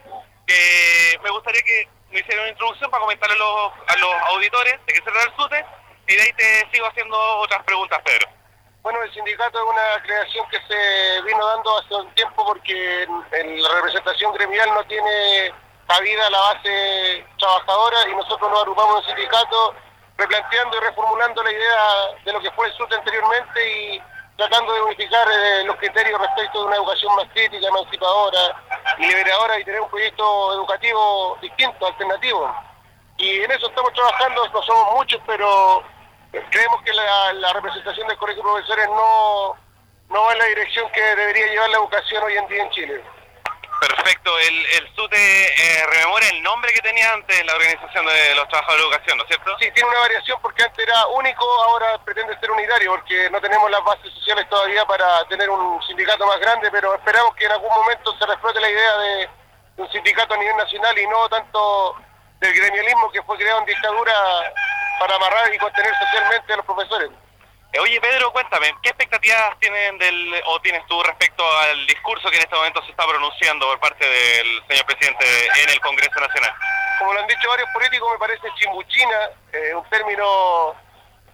que me gustaría que me hicieran una introducción para comentarle a los, a los auditores de qué se trata el SUTE, y de ahí te sigo haciendo otras preguntas, Pedro. Bueno, el sindicato es una creación que se vino dando hace un tiempo porque en, en la representación gremial no tiene cabida la base trabajadora y nosotros nos agrupamos en el sindicato replanteando y reformulando la idea de lo que fue el SUTE anteriormente y tratando de unificar eh, los criterios respecto de una educación más crítica, emancipadora y liberadora y tener un proyecto educativo distinto, alternativo. Y en eso estamos trabajando, no somos muchos, pero creemos que la, la representación del Colegio de Profesores no, no va en la dirección que debería llevar la educación hoy en día en Chile. Perfecto, el, el SUTE eh, rememora el nombre que tenía antes la Organización de los Trabajadores de Educación, ¿no es cierto? Sí, tiene una variación porque antes era único, ahora pretende ser unitario porque no tenemos las bases sociales todavía para tener un sindicato más grande, pero esperamos que en algún momento se reflote la idea de un sindicato a nivel nacional y no tanto del gremialismo que fue creado en dictadura para amarrar y contener socialmente a los profesores. Eh, oye, Pedro, cuéntame, ¿qué expectativas tienen del o tienes tú respecto al discurso que en este momento se está pronunciando por parte del señor presidente en el Congreso Nacional? Como lo han dicho varios políticos, me parece chimbuchina, eh, un término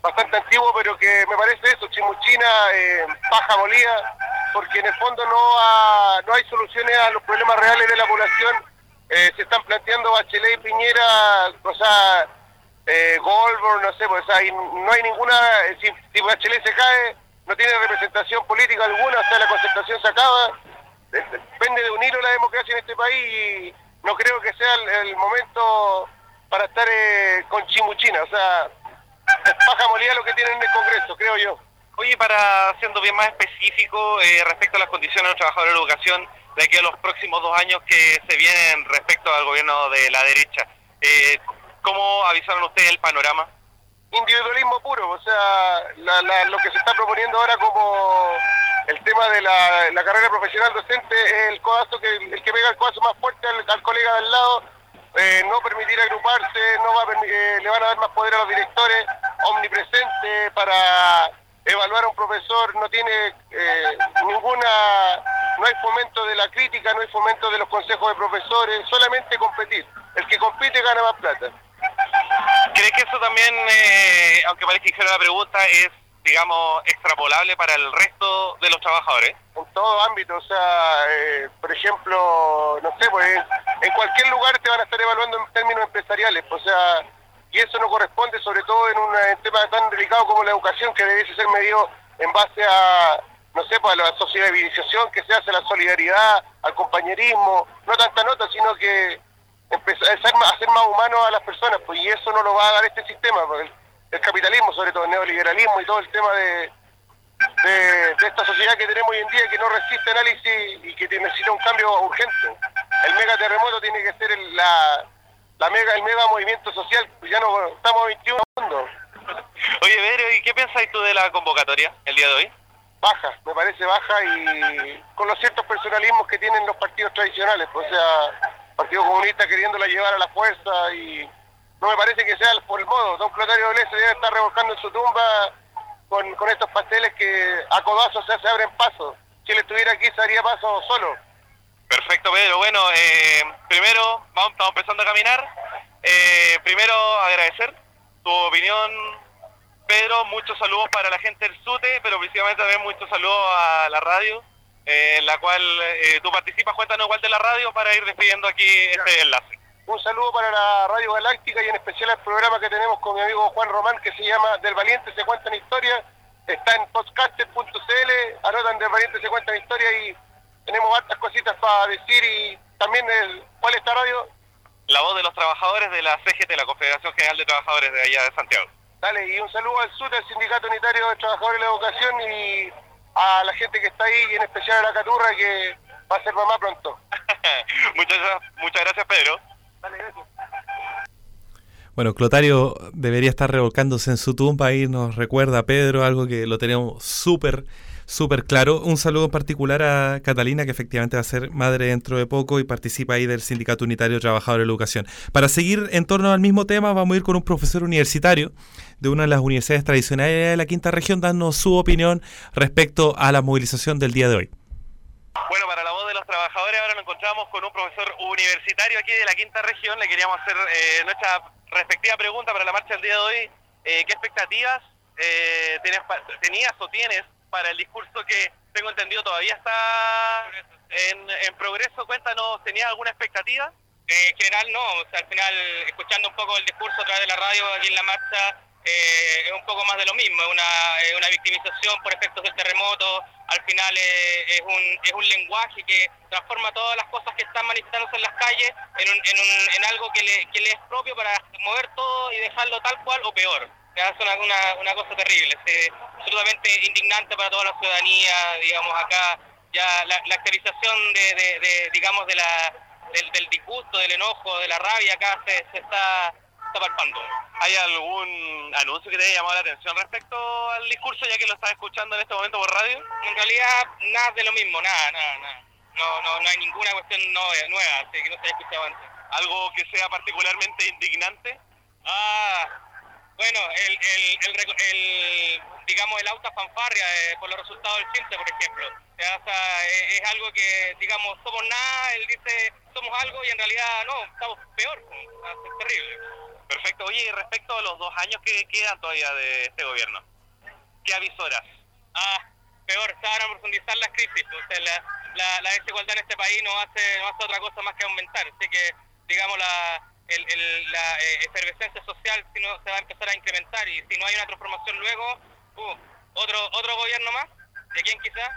bastante antiguo, pero que me parece eso, chimuchina, eh, paja molida, porque en el fondo no, ha, no hay soluciones a los problemas reales de la población. Eh, se están planteando Bachelet y Piñera, o sea, eh, Goldberg, no sé, pues, o sea, y no hay ninguna, eh, si, si Bachelet se cae, no tiene representación política alguna, o sea, la concertación se acaba, depende de un hilo la democracia en este país y no creo que sea el, el momento para estar eh, con chimuchina, o sea, es paja molida lo que tienen en el Congreso, creo yo. Oye, para siendo bien más específico eh, respecto a las condiciones de los trabajadores de la educación de aquí a los próximos dos años que se vienen respecto al gobierno de la derecha, eh, ¿cómo avisaron ustedes el panorama? Individualismo puro, o sea, la, la, lo que se está proponiendo ahora como el tema de la, la carrera profesional docente es el codazo que el que pega el codazo más fuerte al, al colega de al lado, eh, no permitir agruparse, no va a permi- eh, le van a dar más poder a los directores, omnipresente para evaluar a un profesor, no tiene eh, ninguna, no hay fomento de la crítica, no hay fomento de los consejos de profesores, solamente competir. El que compite gana más plata. ¿Crees que eso también, eh, aunque parezca ingenua la pregunta, es, digamos, extrapolable para el resto de los trabajadores? En todo ámbito, o sea, eh, por ejemplo, no sé, pues en cualquier lugar te van a estar evaluando en términos empresariales, pues, o sea, y eso no corresponde, sobre todo en un en tema tan delicado como la educación, que debe ser medido en base a, no sé, pues a la sociabilización que se hace, a la solidaridad, al compañerismo, no tanta nota, sino que empezar a ser más, a ser más humano a las personas, pues, y eso no lo va a dar este sistema, pues, el, el capitalismo, sobre todo el neoliberalismo y todo el tema de, de, de esta sociedad que tenemos hoy en día, que no resiste análisis y que necesita un cambio urgente. El megaterremoto tiene que ser el, la, la mega, el mega movimiento social, pues ya no estamos en veintiuno segundos. Oye, Pedro, ¿y qué pensáis tú de la convocatoria el día de hoy? Baja, me parece baja y con los ciertos personalismos que tienen los partidos tradicionales, pues, o sea, Partido Comunista queriéndola llevar a la fuerza y no me parece que sea por el modo. Don Clotario Blesa debe estar revolcando en su tumba con, con estos pasteles que a codazos se, se abren paso. Si él estuviera aquí se haría paso solo. Perfecto, Pedro. Bueno, eh, primero, vamos, estamos empezando a caminar. Eh, primero, agradecer tu opinión, Pedro. Muchos saludos para la gente del SUTE, pero principalmente también muchos saludos a la radio, eh, en la cual eh, tú participas. Cuéntanos igual de la radio para ir despidiendo aquí este enlace. Un saludo para la Radio Galáctica y en especial al programa que tenemos con mi amigo Juan Román, que se llama Del Valiente se cuentan historias. Está en podcaster punto c l, anotan Del Valiente se cuentan historias y tenemos hartas cositas para decir. Y también, el, ¿cuál es esta radio? La voz de los trabajadores de la C G T, la Confederación General de Trabajadores de allá de Santiago. Dale, y un saludo al SUTE, el Sindicato Unitario de Trabajadores de la Educación, y a la gente que está ahí, y en especial a la Caturra, que va a ser mamá pronto. muchas, muchas gracias, Pedro. Dale, gracias. Bueno, Clotario debería estar revolcándose en su tumba y nos recuerda a Pedro, algo que lo tenemos súper, súper claro. Un saludo en particular a Catalina, que efectivamente va a ser madre dentro de poco y participa ahí del Sindicato Unitario de Trabajadores de la Educación. Para seguir en torno al mismo tema, vamos a ir con un profesor universitario de una de las universidades tradicionales de la Quinta Región, dándonos su opinión respecto a la movilización del día de hoy. Bueno, para la voz de los trabajadores ahora nos encontramos con un profesor universitario aquí de la Quinta Región. Le queríamos hacer eh, nuestra respectiva pregunta para la marcha del día de hoy. Eh, ¿Qué expectativas eh, tenías, tenías o tienes para el discurso que tengo entendido todavía está en, en progreso? Cuéntanos, ¿tenías alguna expectativa? Eh, en general no, o sea, al final escuchando un poco el discurso a través de la radio aquí en la marcha, eh, es un poco más de lo mismo, es una, es una victimización por efectos del terremoto. Al final eh, es, un, es un lenguaje que transforma todas las cosas que están manifestándose en las calles en, un, en, un, en algo que le, que le es propio para mover todo y dejarlo tal cual o peor. Es una, una, una cosa terrible, es absolutamente indignante para toda la ciudadanía, digamos, acá ya la, la exteriorización de, de, de, digamos, de la, del, del disgusto, del enojo, de la rabia acá se, se está, está palpando. ¿Hay algún anuncio que te haya llamado la atención respecto al discurso, ya que lo estás escuchando en este momento por radio? En realidad, nada de lo mismo, nada, nada, nada. No, no, no hay ninguna cuestión nueva, nueva así que no se haya escuchado antes. ¿Algo que sea particularmente indignante? Ah, bueno, el, el, el, el digamos, el auto fanfarria eh, por los resultados del CINTE, por ejemplo. O sea, es, es algo que, digamos, somos nada, él dice somos algo y en realidad no, estamos peor, es terrible. Perfecto. Oye, y respecto a los dos años que quedan todavía de este gobierno, ¿qué avisoras? Ah, peor, se van a profundizar las crisis. O sea, la, la, la desigualdad en este país no hace, no hace otra cosa más que aumentar. Así que, digamos, la, el, el, la eh, efervescencia social si no, se va a empezar a incrementar. Y si no hay una transformación luego, uh, otro otro gobierno más. ¿De quién quizás?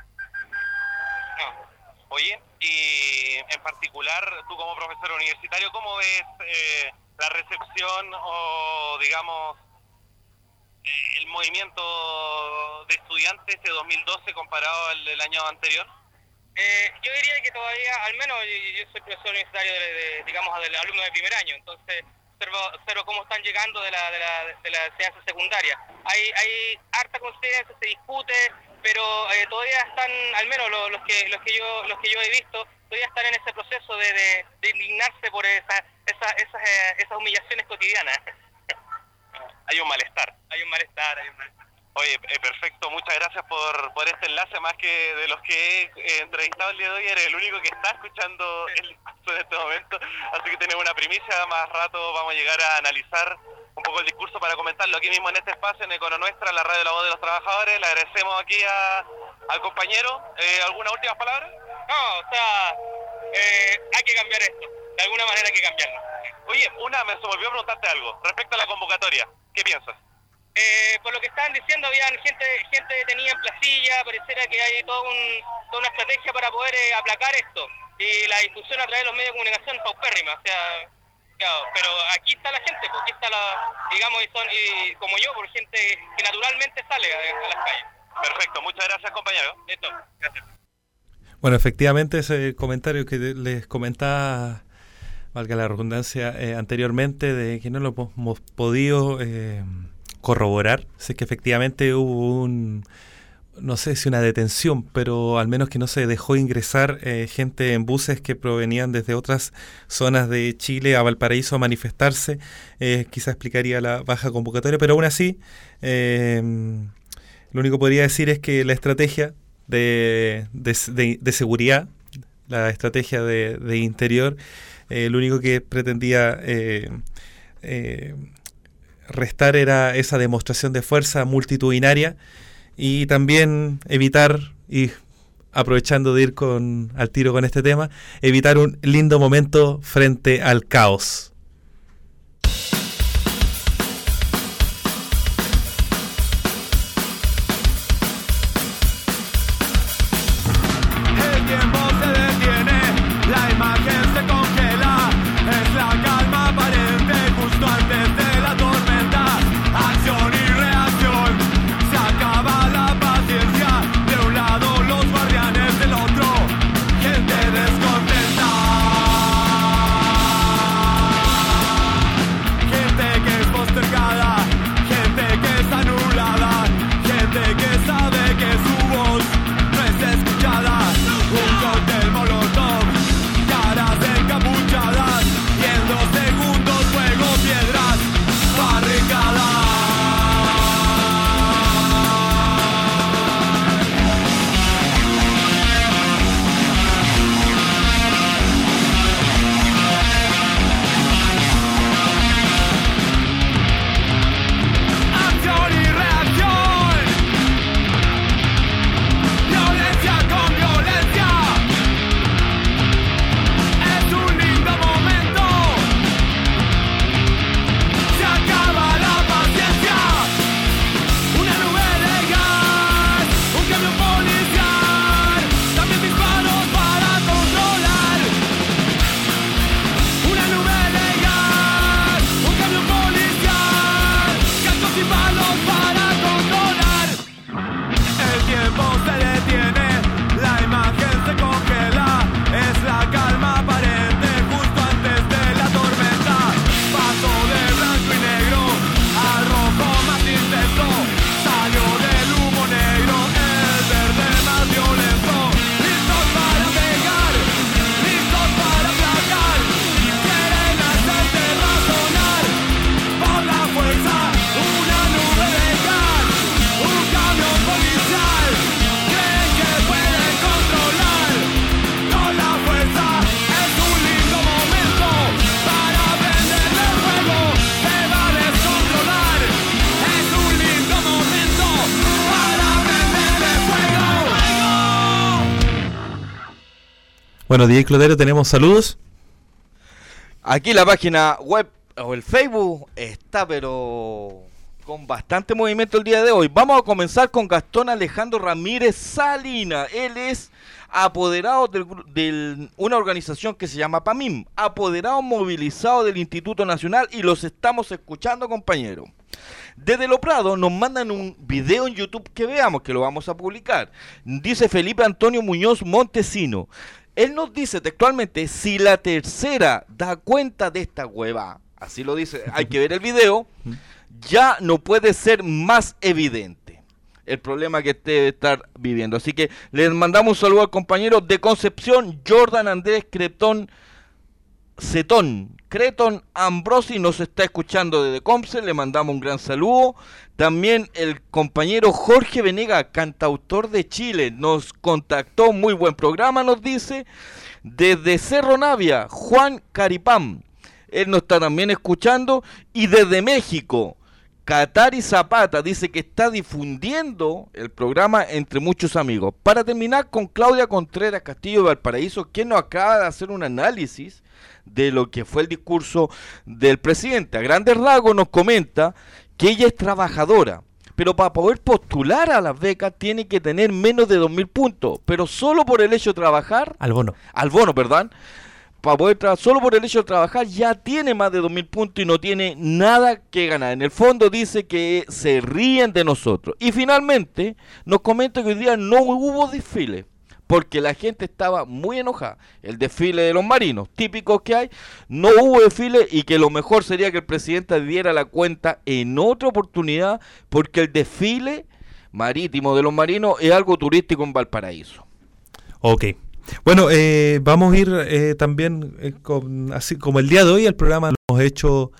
No. Oye, y en particular, tú como profesor universitario, ¿cómo ves eh, la recepción o, digamos, eh, el movimiento de estudiantes este dos mil doce comparado al del año anterior? Eh, yo diría que todavía, al menos yo, yo soy profesor universitario de, de, digamos, del alumno de primer año, entonces observo, observo cómo están llegando de la, de la, de la enseñanza secundaria. Hay, hay harta conciencia, se discute, pero eh, todavía están, al menos los, los que los que yo los que yo he visto, todavía están en ese proceso de, de, de indignarse por esa, esa, esas, eh, esas humillaciones cotidianas. Hay un malestar. Hay un malestar, hay un malestar. Oye, eh, perfecto, muchas gracias por, por este enlace, más que de los que he eh, entrevistado el día de hoy, eres el único que está escuchando el discurso en este momento, así que tenemos una primicia, más rato vamos a llegar a analizar un poco el discurso para comentarlo aquí mismo en este espacio, en Econo Nuestra, la radio de la voz de los trabajadores. Le agradecemos aquí a, al compañero. Eh, ¿Algunas últimas palabras? No, o sea, eh, hay que cambiar esto, de alguna manera hay que cambiarlo. Oye, una, me se me olvidó preguntarte algo, respecto a la convocatoria, ¿qué piensas? Eh, por lo que estaban diciendo, habían gente gente detenida en placilla, pareciera que hay todo un, toda una estrategia para poder eh, aplacar esto. Y la discusión a través de los medios de comunicación es paupérrima, o sea, claro, pero aquí está la gente, porque aquí está la, digamos, y son, y como yo, por gente que naturalmente sale a, a las calles. Perfecto, muchas gracias, compañero. Listo, gracias. Bueno, efectivamente ese comentario que les comentaba, valga la redundancia, eh, anteriormente, de que no lo hemos podido eh, corroborar, sé que efectivamente hubo un, no sé si una detención, pero al menos que no se dejó ingresar eh, gente en buses que provenían desde otras zonas de Chile a Valparaíso a manifestarse. Eh, quizá explicaría la baja convocatoria, pero aún así, eh, lo único que podría decir es que la estrategia de, de, de, de seguridad, la estrategia de, de interior, eh, lo único que pretendía eh, eh, restar era esa demostración de fuerza multitudinaria y también evitar, y aprovechando de ir con al tiro con este tema, evitar un lindo momento frente al caos. El tiempo se detiene, la imagen se congela, es la calma aparente justo antes de la tormenta. Acción y reacción, se acaba la paciencia, de un lado los guardianes, del otro gente descontenta. Bueno, D J Clotario, tenemos saludos. Aquí la página web o el Facebook está pero con bastante movimiento el día de hoy. Vamos a comenzar con Gastón Alejandro Ramírez Salina. Él es apoderado de del, una organización que se llama PAMIM, apoderado movilizado del Instituto Nacional, y los estamos escuchando, compañero. Desde Lo Prado nos mandan un video en YouTube que veamos, que lo vamos a publicar. Dice Felipe Antonio Muñoz Montesino. Él nos dice textualmente: si la tercera da cuenta de esta hueva, así lo dice, hay que ver el video, ya no puede ser más evidente el problema que debe estar viviendo. Así que les mandamos un saludo al compañero de Concepción, Jordan Andrés Cretón Cetón, Creton Ambrosi, nos está escuchando desde Comce, le mandamos un gran saludo. También el compañero Jorge Venega, cantautor de Chile, nos contactó, muy buen programa, nos dice. Desde Cerro Navia, Juan Caripam, él nos está también escuchando. Y desde México, Katari Zapata dice que está difundiendo el programa entre muchos amigos. Para terminar, con Claudia Contreras Castillo de Valparaíso, quien nos acaba de hacer un análisis de lo que fue el discurso del presidente. A grandes rasgos nos comenta que ella es trabajadora, pero para poder postular a las becas tiene que tener menos de dos mil puntos, pero solo por el hecho de trabajar... Al bono. Al bono, perdón. Para poder tra- solo por el hecho de trabajar ya tiene más de dos mil puntos y no tiene nada que ganar. En el fondo dice que se ríen de nosotros. Y finalmente nos comenta que hoy día no hubo desfile, porque la gente estaba muy enojada. El desfile de los marinos, típicos que hay, no hubo desfile, y que lo mejor sería que el presidente diera la cuenta en otra oportunidad, porque el desfile marítimo de los marinos es algo turístico en Valparaíso. Ok. Bueno, eh, vamos a ir eh, también, eh, con, así como el día de hoy, el programa lo hemos hecho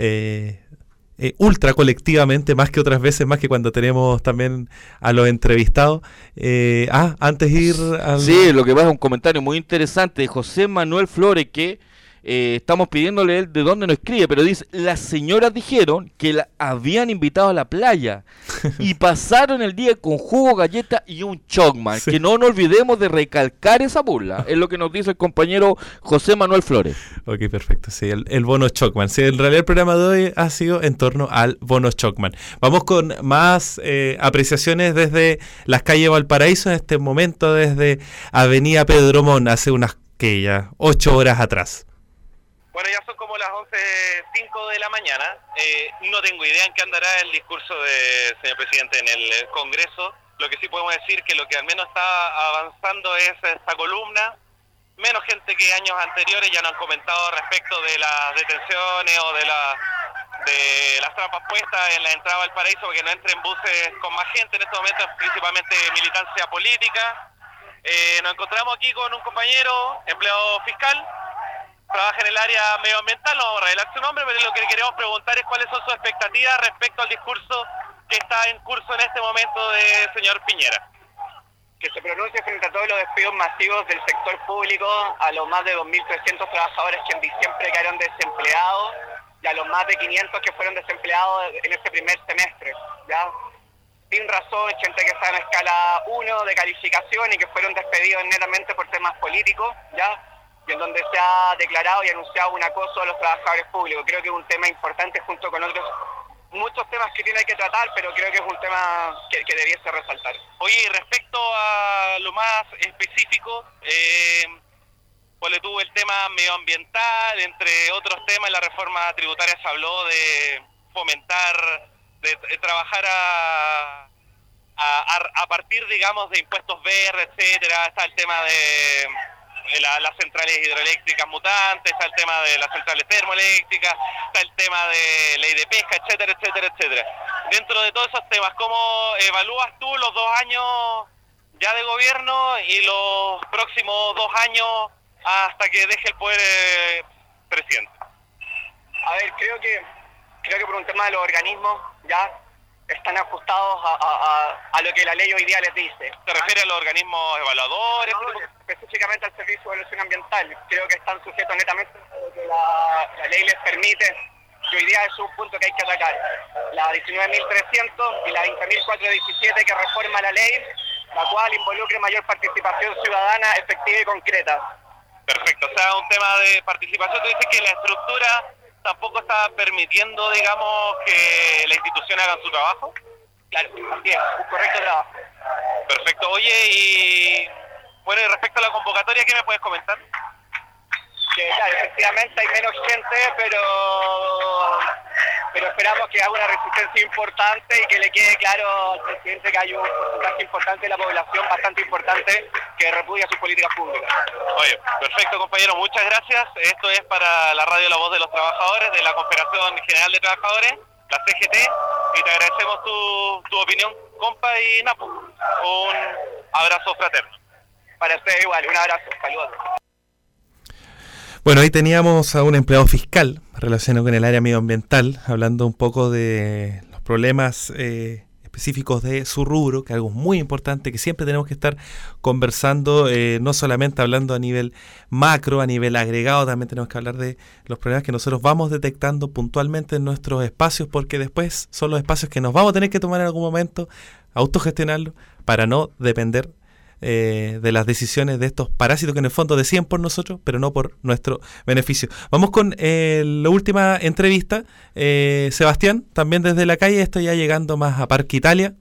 eh, eh, ultra colectivamente, más que otras veces, más que cuando tenemos también a los entrevistados. Eh, ah, antes de ir al... Sí, lo que pasa es un comentario muy interesante de José Manuel Flores, que eh, estamos pidiéndole él de dónde nos escribe, pero dice: las señoras dijeron que la habían invitado a la playa y pasaron el día con jugo, galleta y un chocman. Sí. Que no nos olvidemos de recalcar esa burla, es lo que nos dice el compañero José Manuel Flores. Ok, perfecto, sí, el, el bono chocman. Sí, en realidad el programa de hoy ha sido en torno al bono chocman. Vamos con más eh, apreciaciones desde las calles de Valparaíso, en este momento desde Avenida Pedro Mon, hace unas que ya ocho horas atrás. Bueno, ya son como las once cinco de la mañana. Eh, no tengo idea en qué andará el discurso del señor presidente en el Congreso. Lo que sí podemos decir que lo que al menos está avanzando es esta columna. Menos gente que años anteriores, ya nos han comentado respecto de las detenciones o de, la, de las trampas puestas en la entrada al paraíso, porque no entren buses con más gente en este momento, principalmente militancia política. Eh, nos encontramos aquí con un compañero, empleado fiscal, trabaja en el área medioambiental, no vamos a revelar su nombre, pero lo que queremos preguntar es cuáles son sus expectativas respecto al discurso que está en curso en este momento del señor Piñera. Que se pronuncie frente a todos los despidos masivos del sector público, a los más de dos mil trescientos trabajadores que en diciembre quedaron desempleados y a los más de quinientos que fueron desempleados en este primer semestre, ¿ya? Sin razón, gente que está en escala uno de calificación y que fueron despedidos netamente por temas políticos, ¿ya? Y en donde se ha declarado y anunciado un acoso a los trabajadores públicos. Creo que es un tema importante junto con otros muchos temas que tiene que tratar, pero creo que es un tema que, que debiese resaltar. Oye, respecto a lo más específico, eh, pues le tuvo el tema medioambiental, entre otros temas, la reforma tributaria se habló de fomentar, de, de trabajar a, a, a partir, digamos, de impuestos verdes, etcétera. Está el tema de La, las centrales hidroeléctricas mutantes, está el tema de las centrales termoeléctricas, está el tema de ley de pesca, etcétera, etcétera, etcétera. Dentro de todos esos temas, ¿cómo evalúas tú los dos años ya de gobierno y los próximos dos años hasta que deje el poder eh, presidente? A ver, creo que creo que por un tema de los organismos ya están ajustados a, a, a, a lo que la ley hoy día les dice. ¿Te refieres a los organismos evaluadores? No, específicamente al Servicio de Evaluación Ambiental. Creo que están sujetos netamente a lo que la, la ley les permite, que hoy día es un punto que hay que atacar. La diecinueve mil trescientos y la veinte mil cuatrocientos diecisiete, que reforma la ley, la cual involucre mayor participación ciudadana efectiva y concreta. Perfecto, o sea, un tema de participación. Tú dices que la estructura tampoco está permitiendo, digamos, que la institución haga su trabajo. Claro, así es, un correcto trabajo. Perfecto. Oye, y bueno, y respecto a la convocatoria, ¿qué me puedes comentar? Que claro, efectivamente hay menos gente, pero pero esperamos que haga una resistencia importante y que le quede claro al presidente que hay un porcentaje importante de la población, bastante importante, que repudia sus políticas públicas. Oye, perfecto, compañero, muchas gracias. Esto es para la radio La Voz de los Trabajadores, de la Confederación General de Trabajadores, la C G T, y te agradecemos tu, tu opinión, compa, y Napo. Un abrazo fraterno. Para ustedes igual, un abrazo, saludos. Bueno, ahí teníamos a un empleado fiscal relacionado con el área medioambiental, hablando un poco de los problemas eh, específicos de su rubro, que es algo muy importante, que siempre tenemos que estar conversando, eh, no solamente hablando a nivel macro, a nivel agregado, también tenemos que hablar de los problemas que nosotros vamos detectando puntualmente en nuestros espacios, porque después son los espacios que nos vamos a tener que tomar en algún momento, autogestionarlo, para no depender Eh, de las decisiones de estos parásitos que en el fondo deciden por nosotros, pero no por nuestro beneficio. Vamos con eh, la última entrevista. eh, Sebastián, también desde la calle, estoy ya llegando más a Parque Italia.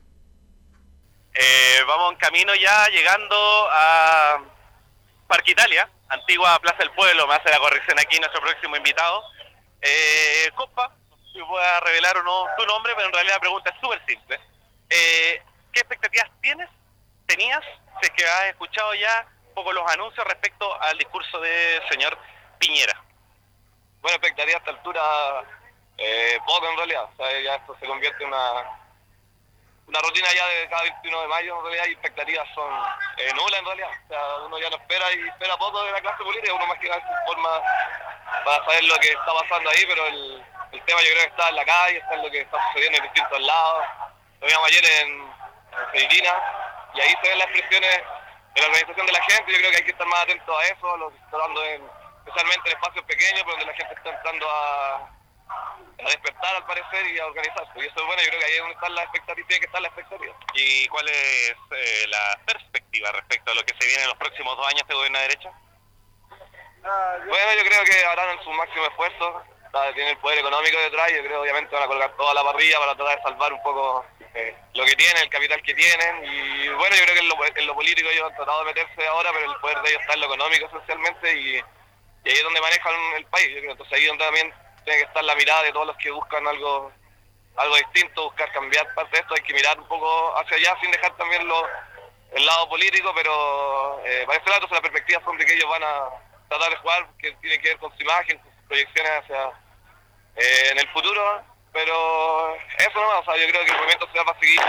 Eh, vamos en camino ya, llegando a Parque Italia, antigua Plaza del Pueblo, me hace la corrección aquí nuestro próximo invitado. Eh, compa, si voy a revelar o no tu nombre, pero en realidad la pregunta es súper simple. Eh, ¿Qué expectativas tienes? ¿Tenías, si es que has escuchado ya un poco los anuncios respecto al discurso del señor Piñera? Bueno, expectativa a esta altura, eh, poco en realidad. O sea, ya esto se convierte en una, una rutina ya de cada veintiuno de mayo, en realidad, y expectativas son eh, nulas en realidad. O sea, uno ya no espera y espera poco de la clase política, uno más que nada se informa para saber lo que está pasando ahí, pero el, el tema yo creo que está en la calle, está en lo que está sucediendo en distintos lados. Lo vimos ayer en, en Feitina, y ahí se ven las expresiones de la organización de la gente. Yo creo que hay que estar más atentos a eso, lo que se está dando en, especialmente en espacios pequeños, pero donde la gente está entrando a, a despertar al parecer y a organizarse. Y eso es bueno, yo creo que ahí es donde está la expectativa, tiene que estar la expectativa. ¿Y cuál es eh, la perspectiva respecto a lo que se viene en los próximos dos años de gobierno de derecha? Bueno, yo creo que harán en su máximo esfuerzo. Tiene el poder económico detrás y yo creo obviamente van a colocar toda la parrilla para tratar de salvar un poco eh, lo que tienen, el capital que tienen. Y bueno, yo creo que en lo, en lo político ellos han tratado de meterse ahora, pero el poder de ellos está en lo económico esencialmente, y, y ahí es donde manejan el país. Yo creo. Entonces ahí es donde también tiene que estar la mirada de todos los que buscan algo algo distinto, buscar cambiar parte de esto. Hay que mirar un poco hacia allá sin dejar también lo, el lado político, pero eh, para ese lado la perspectiva son de que ellos van a tratar de jugar, que tiene que ver con su imagen, con sus proyecciones hacia eh, en el futuro, pero eso no, o sea, yo creo que el movimiento se va a seguir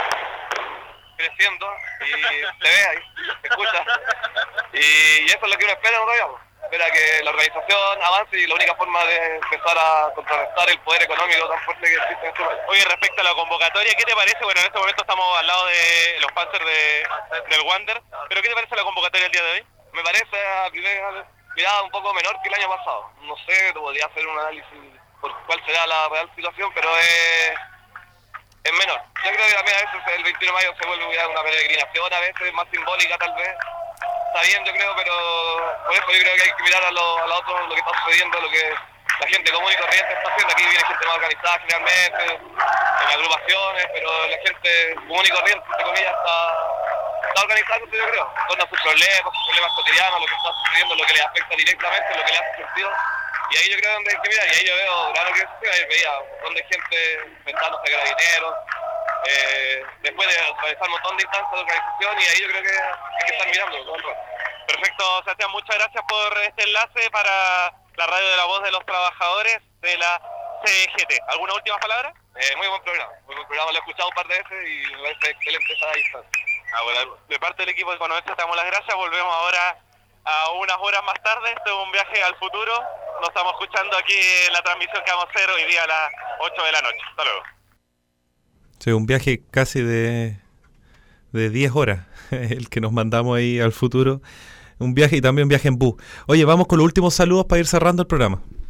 creciendo y se ve ahí, se escucha, y, y eso es lo que uno espera en realidad, espera que la organización avance, y la única forma de empezar a contrarrestar el poder económico tan fuerte que existe en este país. Oye, respecto a la convocatoria, ¿qué te parece? Bueno, en este momento estamos al lado de los Panthers de, del Wander, pero ¿qué te parece la convocatoria el día de hoy? Me parece a primera mirada un poco menor que el año pasado. No sé, podría hacer un análisis por cuál será la real situación, pero es, es menor. Yo creo que también a veces el veintiuno de mayo se vuelve una peregrinación, a veces más simbólica tal vez. Está bien, yo creo, pero por eso yo creo que hay que mirar a lo, a lo otro, lo que está sucediendo, lo que la gente común y corriente está haciendo. Aquí viene gente más organizada generalmente, en agrupaciones, pero la gente común y corriente, entre comillas, está, está organizándose, yo creo, con sus problemas, sus problemas cotidianos, lo que está sucediendo, lo que les afecta directamente, lo que les hace sentido. Y ahí yo creo donde hay que mirar, y ahí yo veo, claro que sí, ahí veía donde hay gente inventándose carabineros, eh, después de realizar un montón de instancias de organización, y ahí yo creo que hay que estar mirando todo el rato. Perfecto, Sebastián, muchas gracias por este enlace para la radio de La Voz de los Trabajadores de la C G T. ¿Alguna última palabra? Eh, muy buen programa, muy buen programa, lo he escuchado un par de veces y me parece excelente esa distancia. Ah, bueno, de parte del equipo de Economista te damos las gracias, volvemos ahora a unas horas más tarde. Esto es un viaje al futuro, nos estamos escuchando aquí en la transmisión que vamos a hacer hoy día a las ocho de la noche. Hasta luego. Sí, un viaje casi de, de diez horas, el que nos mandamos ahí al futuro. Un viaje y también un viaje en bus. Oye, vamos con los últimos saludos para ir cerrando el programa.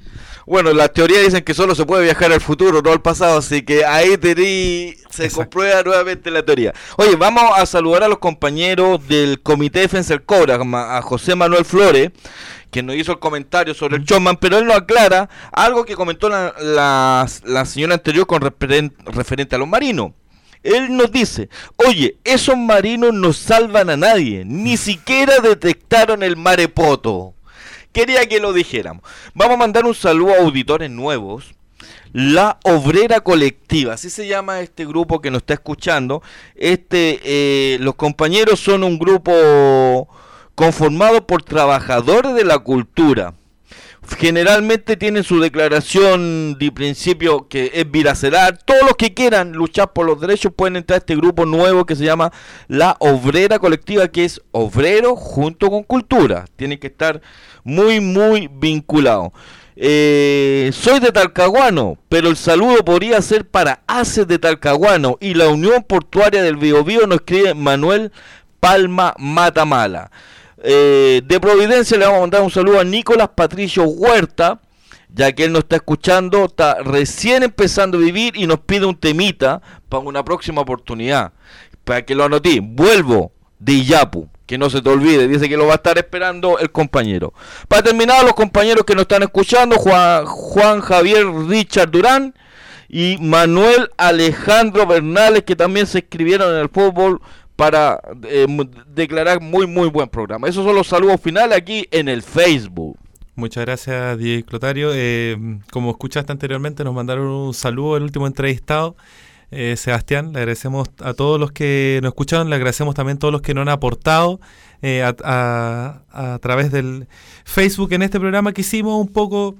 Bueno, las teorías dicen que solo se puede viajar al futuro, no al pasado, así que ahí tení, se Exacto. comprueba nuevamente la teoría. Oye, vamos a saludar a los compañeros del Comité de Defensa del Cobra, a José Manuel Flores, que nos hizo el comentario sobre el showman, pero él nos aclara algo que comentó la, la, la señora anterior con referen, referente a los marinos. Él nos dice, oye, esos marinos no salvan a nadie, ni siquiera detectaron el marepoto. Quería que lo dijéramos. Vamos a mandar un saludo a auditores nuevos. La Obrera Colectiva, así se llama este grupo que nos está escuchando. Este, eh, los compañeros son un grupo conformado por trabajadores de la cultura. Generalmente tienen su declaración de principio que es bilateral. Todos los que quieran luchar por los derechos pueden entrar a este grupo nuevo que se llama La Obrera Colectiva, que es obrero junto con cultura. Tienen que estar muy muy vinculados. Eh, soy de Talcahuano, pero el saludo podría ser para Haces de Talcahuano y la Unión Portuaria del Biobío, nos escribe Manuel Palma Matamala. Eh, de Providencia le vamos a mandar un saludo a Nicolás Patricio Huerta, ya que él nos está escuchando, está recién empezando a vivir y nos pide un temita para una próxima oportunidad, para que lo anoté. Vuelvo de Iyapu, que no se te olvide, dice que lo va a estar esperando el compañero. Para terminar, los compañeros que nos están escuchando, Juan, Juan Javier Richard Durán y Manuel Alejandro Bernales, que también se inscribieron en el fútbol para eh, declarar muy muy buen programa. Esos son los saludos finales aquí en el Facebook. Muchas gracias, Diego Clotario. Eh, como escuchaste anteriormente, nos mandaron un saludo el último entrevistado, eh, Sebastián. Le agradecemos a todos los que nos escucharon, le agradecemos también a todos los que nos han aportado eh, a, a, a través del Facebook en este programa que hicimos un poco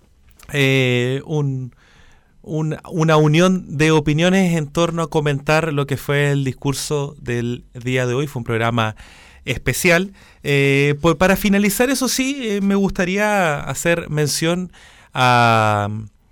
eh, un... Un, una unión de opiniones en torno a comentar lo que fue el discurso del día de hoy. Fue un programa especial. Eh, por, para finalizar, eso sí, eh, me gustaría hacer mención a,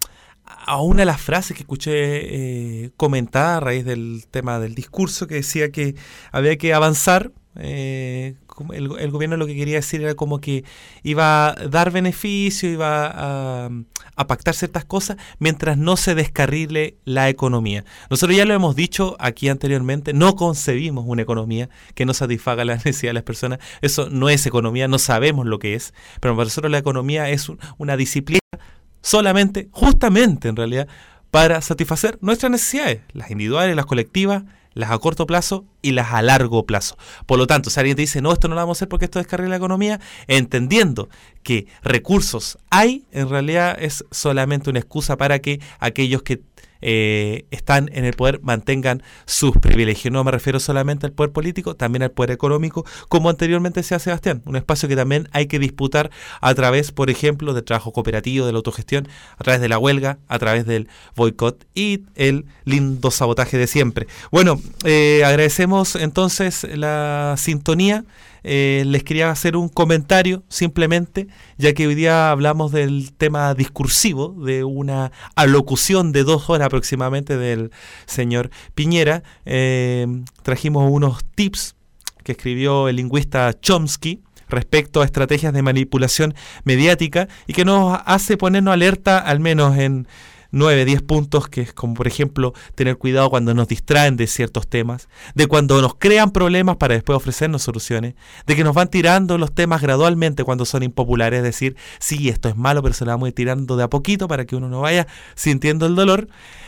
a una de las frases que escuché eh, comentada a raíz del tema del discurso, que decía que había que avanzar. Eh, el, el gobierno lo que quería decir era como que iba a dar beneficio, iba a, a pactar ciertas cosas mientras no se descarrile la economía. Nosotros ya lo hemos dicho aquí anteriormente, no concebimos una economía que no satisfaga las necesidades de las personas. Eso no es economía, no sabemos lo que es, pero para nosotros la economía es un, una disciplina solamente, justamente en realidad, para satisfacer nuestras necesidades, las individuales, las colectivas, las a corto plazo y las a largo plazo. Por lo tanto, si alguien te dice, no, esto no lo vamos a hacer porque esto descarrila la economía, entendiendo que recursos hay, en realidad es solamente una excusa para que aquellos que eh, están en el poder mantengan sus privilegios. No me refiero solamente al poder político, también al poder económico, como anteriormente decía Sebastián, un espacio que también hay que disputar a través, por ejemplo, del trabajo cooperativo, de la autogestión, a través de la huelga, a través del boicot y el lindo sabotaje de siempre. Bueno, eh, agradecemos entonces la sintonía. Eh, les quería hacer un comentario simplemente, ya que hoy día hablamos del tema discursivo, de una alocución de dos horas aproximadamente del señor Piñera. Eh, trajimos unos tips que escribió el lingüista Chomsky respecto a estrategias de manipulación mediática y que nos hace ponernos alerta al menos en nueve, diez puntos, que es como por ejemplo tener cuidado cuando nos distraen de ciertos temas, de cuando nos crean problemas para después ofrecernos soluciones, de que nos van tirando los temas gradualmente cuando son impopulares, es decir, sí, esto es malo, pero se lo vamos a ir tirando de a poquito para que uno no vaya sintiendo el dolor.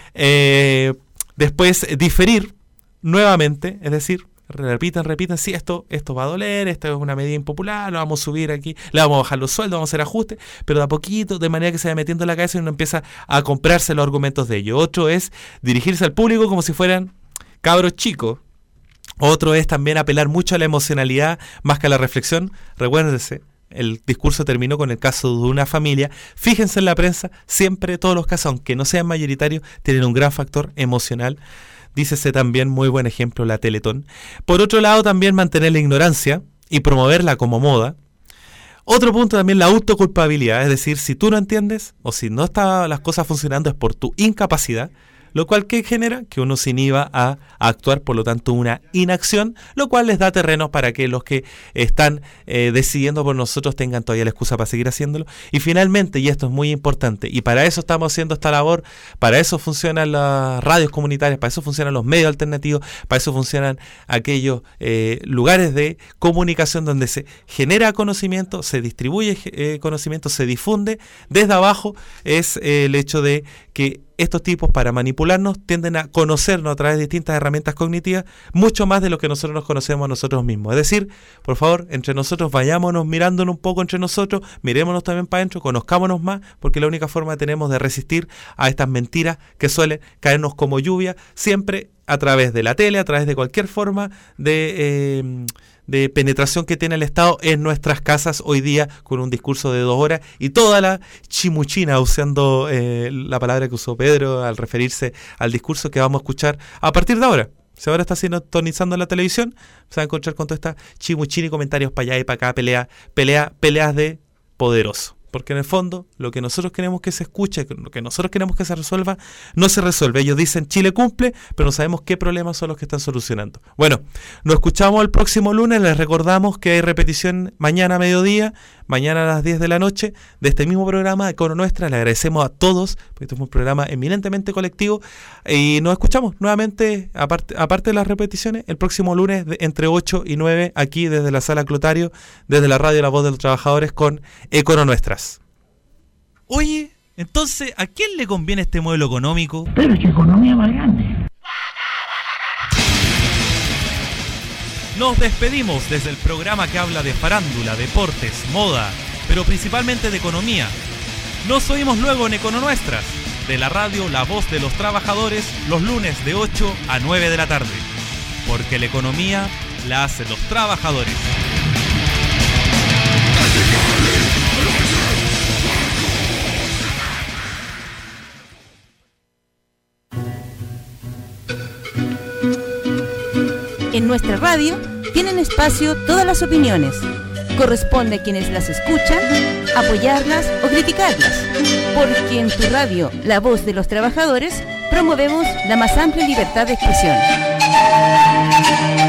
Eh, después diferir nuevamente, es decir, repitan, repitan, sí, esto, esto va a doler, esto es una medida impopular, lo vamos a subir aquí, le vamos a bajar los sueldos, vamos a hacer ajustes, pero de a poquito, de manera que se vaya metiendo en la cabeza y uno empieza a comprarse los argumentos de ello. Otro es dirigirse al público como si fueran cabros chicos. Otro es también apelar mucho a la emocionalidad más que a la reflexión. Recuérdense, el discurso terminó con el caso de una familia. Fíjense en la prensa, siempre todos los casos, aunque no sean mayoritarios, tienen un gran factor emocional. Dícese también, muy buen ejemplo, la Teletón. Por otro lado, también mantener la ignorancia y promoverla como moda. Otro punto también, la autoculpabilidad. Es decir, si tú no entiendes o si no están las cosas funcionando es por tu incapacidad. lo cual que genera que uno se inhiba a, a actuar, por lo tanto una inacción, lo cual les da terreno para que los que están eh, decidiendo por nosotros tengan todavía la excusa para seguir haciéndolo. Y finalmente, y esto es muy importante, y para eso estamos haciendo esta labor, para eso funcionan las radios comunitarias, para eso funcionan los medios alternativos, para eso funcionan aquellos eh, lugares de comunicación donde se genera conocimiento, se distribuye eh, conocimiento, se difunde desde abajo, es eh, el hecho de que estos tipos, para manipularnos, tienden a conocernos a través de distintas herramientas cognitivas, mucho más de lo que nosotros nos conocemos a nosotros mismos. Es decir, por favor, entre nosotros vayámonos mirándonos un poco entre nosotros, mirémonos también para adentro, conozcámonos más, porque la única forma que tenemos de resistir a estas mentiras que suelen caernos como lluvia, siempre a través de la tele, a través de cualquier forma de... Eh, de penetración que tiene el Estado en nuestras casas hoy día, con un discurso de dos horas y toda la chimuchina, usando eh, la palabra que usó Pedro al referirse al discurso que vamos a escuchar a partir de ahora. Si ahora está sintonizando la televisión, se va a encontrar con toda esta chimuchina y comentarios para allá y para acá, pelea, pelea, peleas de poderoso. Porque en el fondo, lo que nosotros queremos que se escuche, lo que nosotros queremos que se resuelva, no se resuelve. Ellos dicen Chile cumple, pero no sabemos qué problemas son los que están solucionando. Bueno, nos escuchamos el próximo lunes. Les recordamos que hay repetición mañana a mediodía, mañana a las diez de la noche, de este mismo programa de Econo Nuestra. Le agradecemos a todos, porque este es un programa eminentemente colectivo. Y nos escuchamos nuevamente, aparte, aparte de las repeticiones, el próximo lunes de, entre ocho y nueve, aquí desde la Sala Clotario, desde la radio La Voz de los Trabajadores, con Econo Nuestras. Oye, entonces, ¿a quién le conviene este modelo económico? Pero qué economía más grande. Nos despedimos desde el programa que habla de farándula, deportes, moda, pero principalmente de economía. Nos oímos luego en Econo Nuestras, de la radio La Voz de los Trabajadores, los lunes de ocho a nueve de la tarde. Porque la economía la hacen los trabajadores. En nuestra radio tienen espacio todas las opiniones. Corresponde a quienes las escuchan apoyarlas o criticarlas. Porque en tu radio, La Voz de los Trabajadores, promovemos la más amplia libertad de expresión.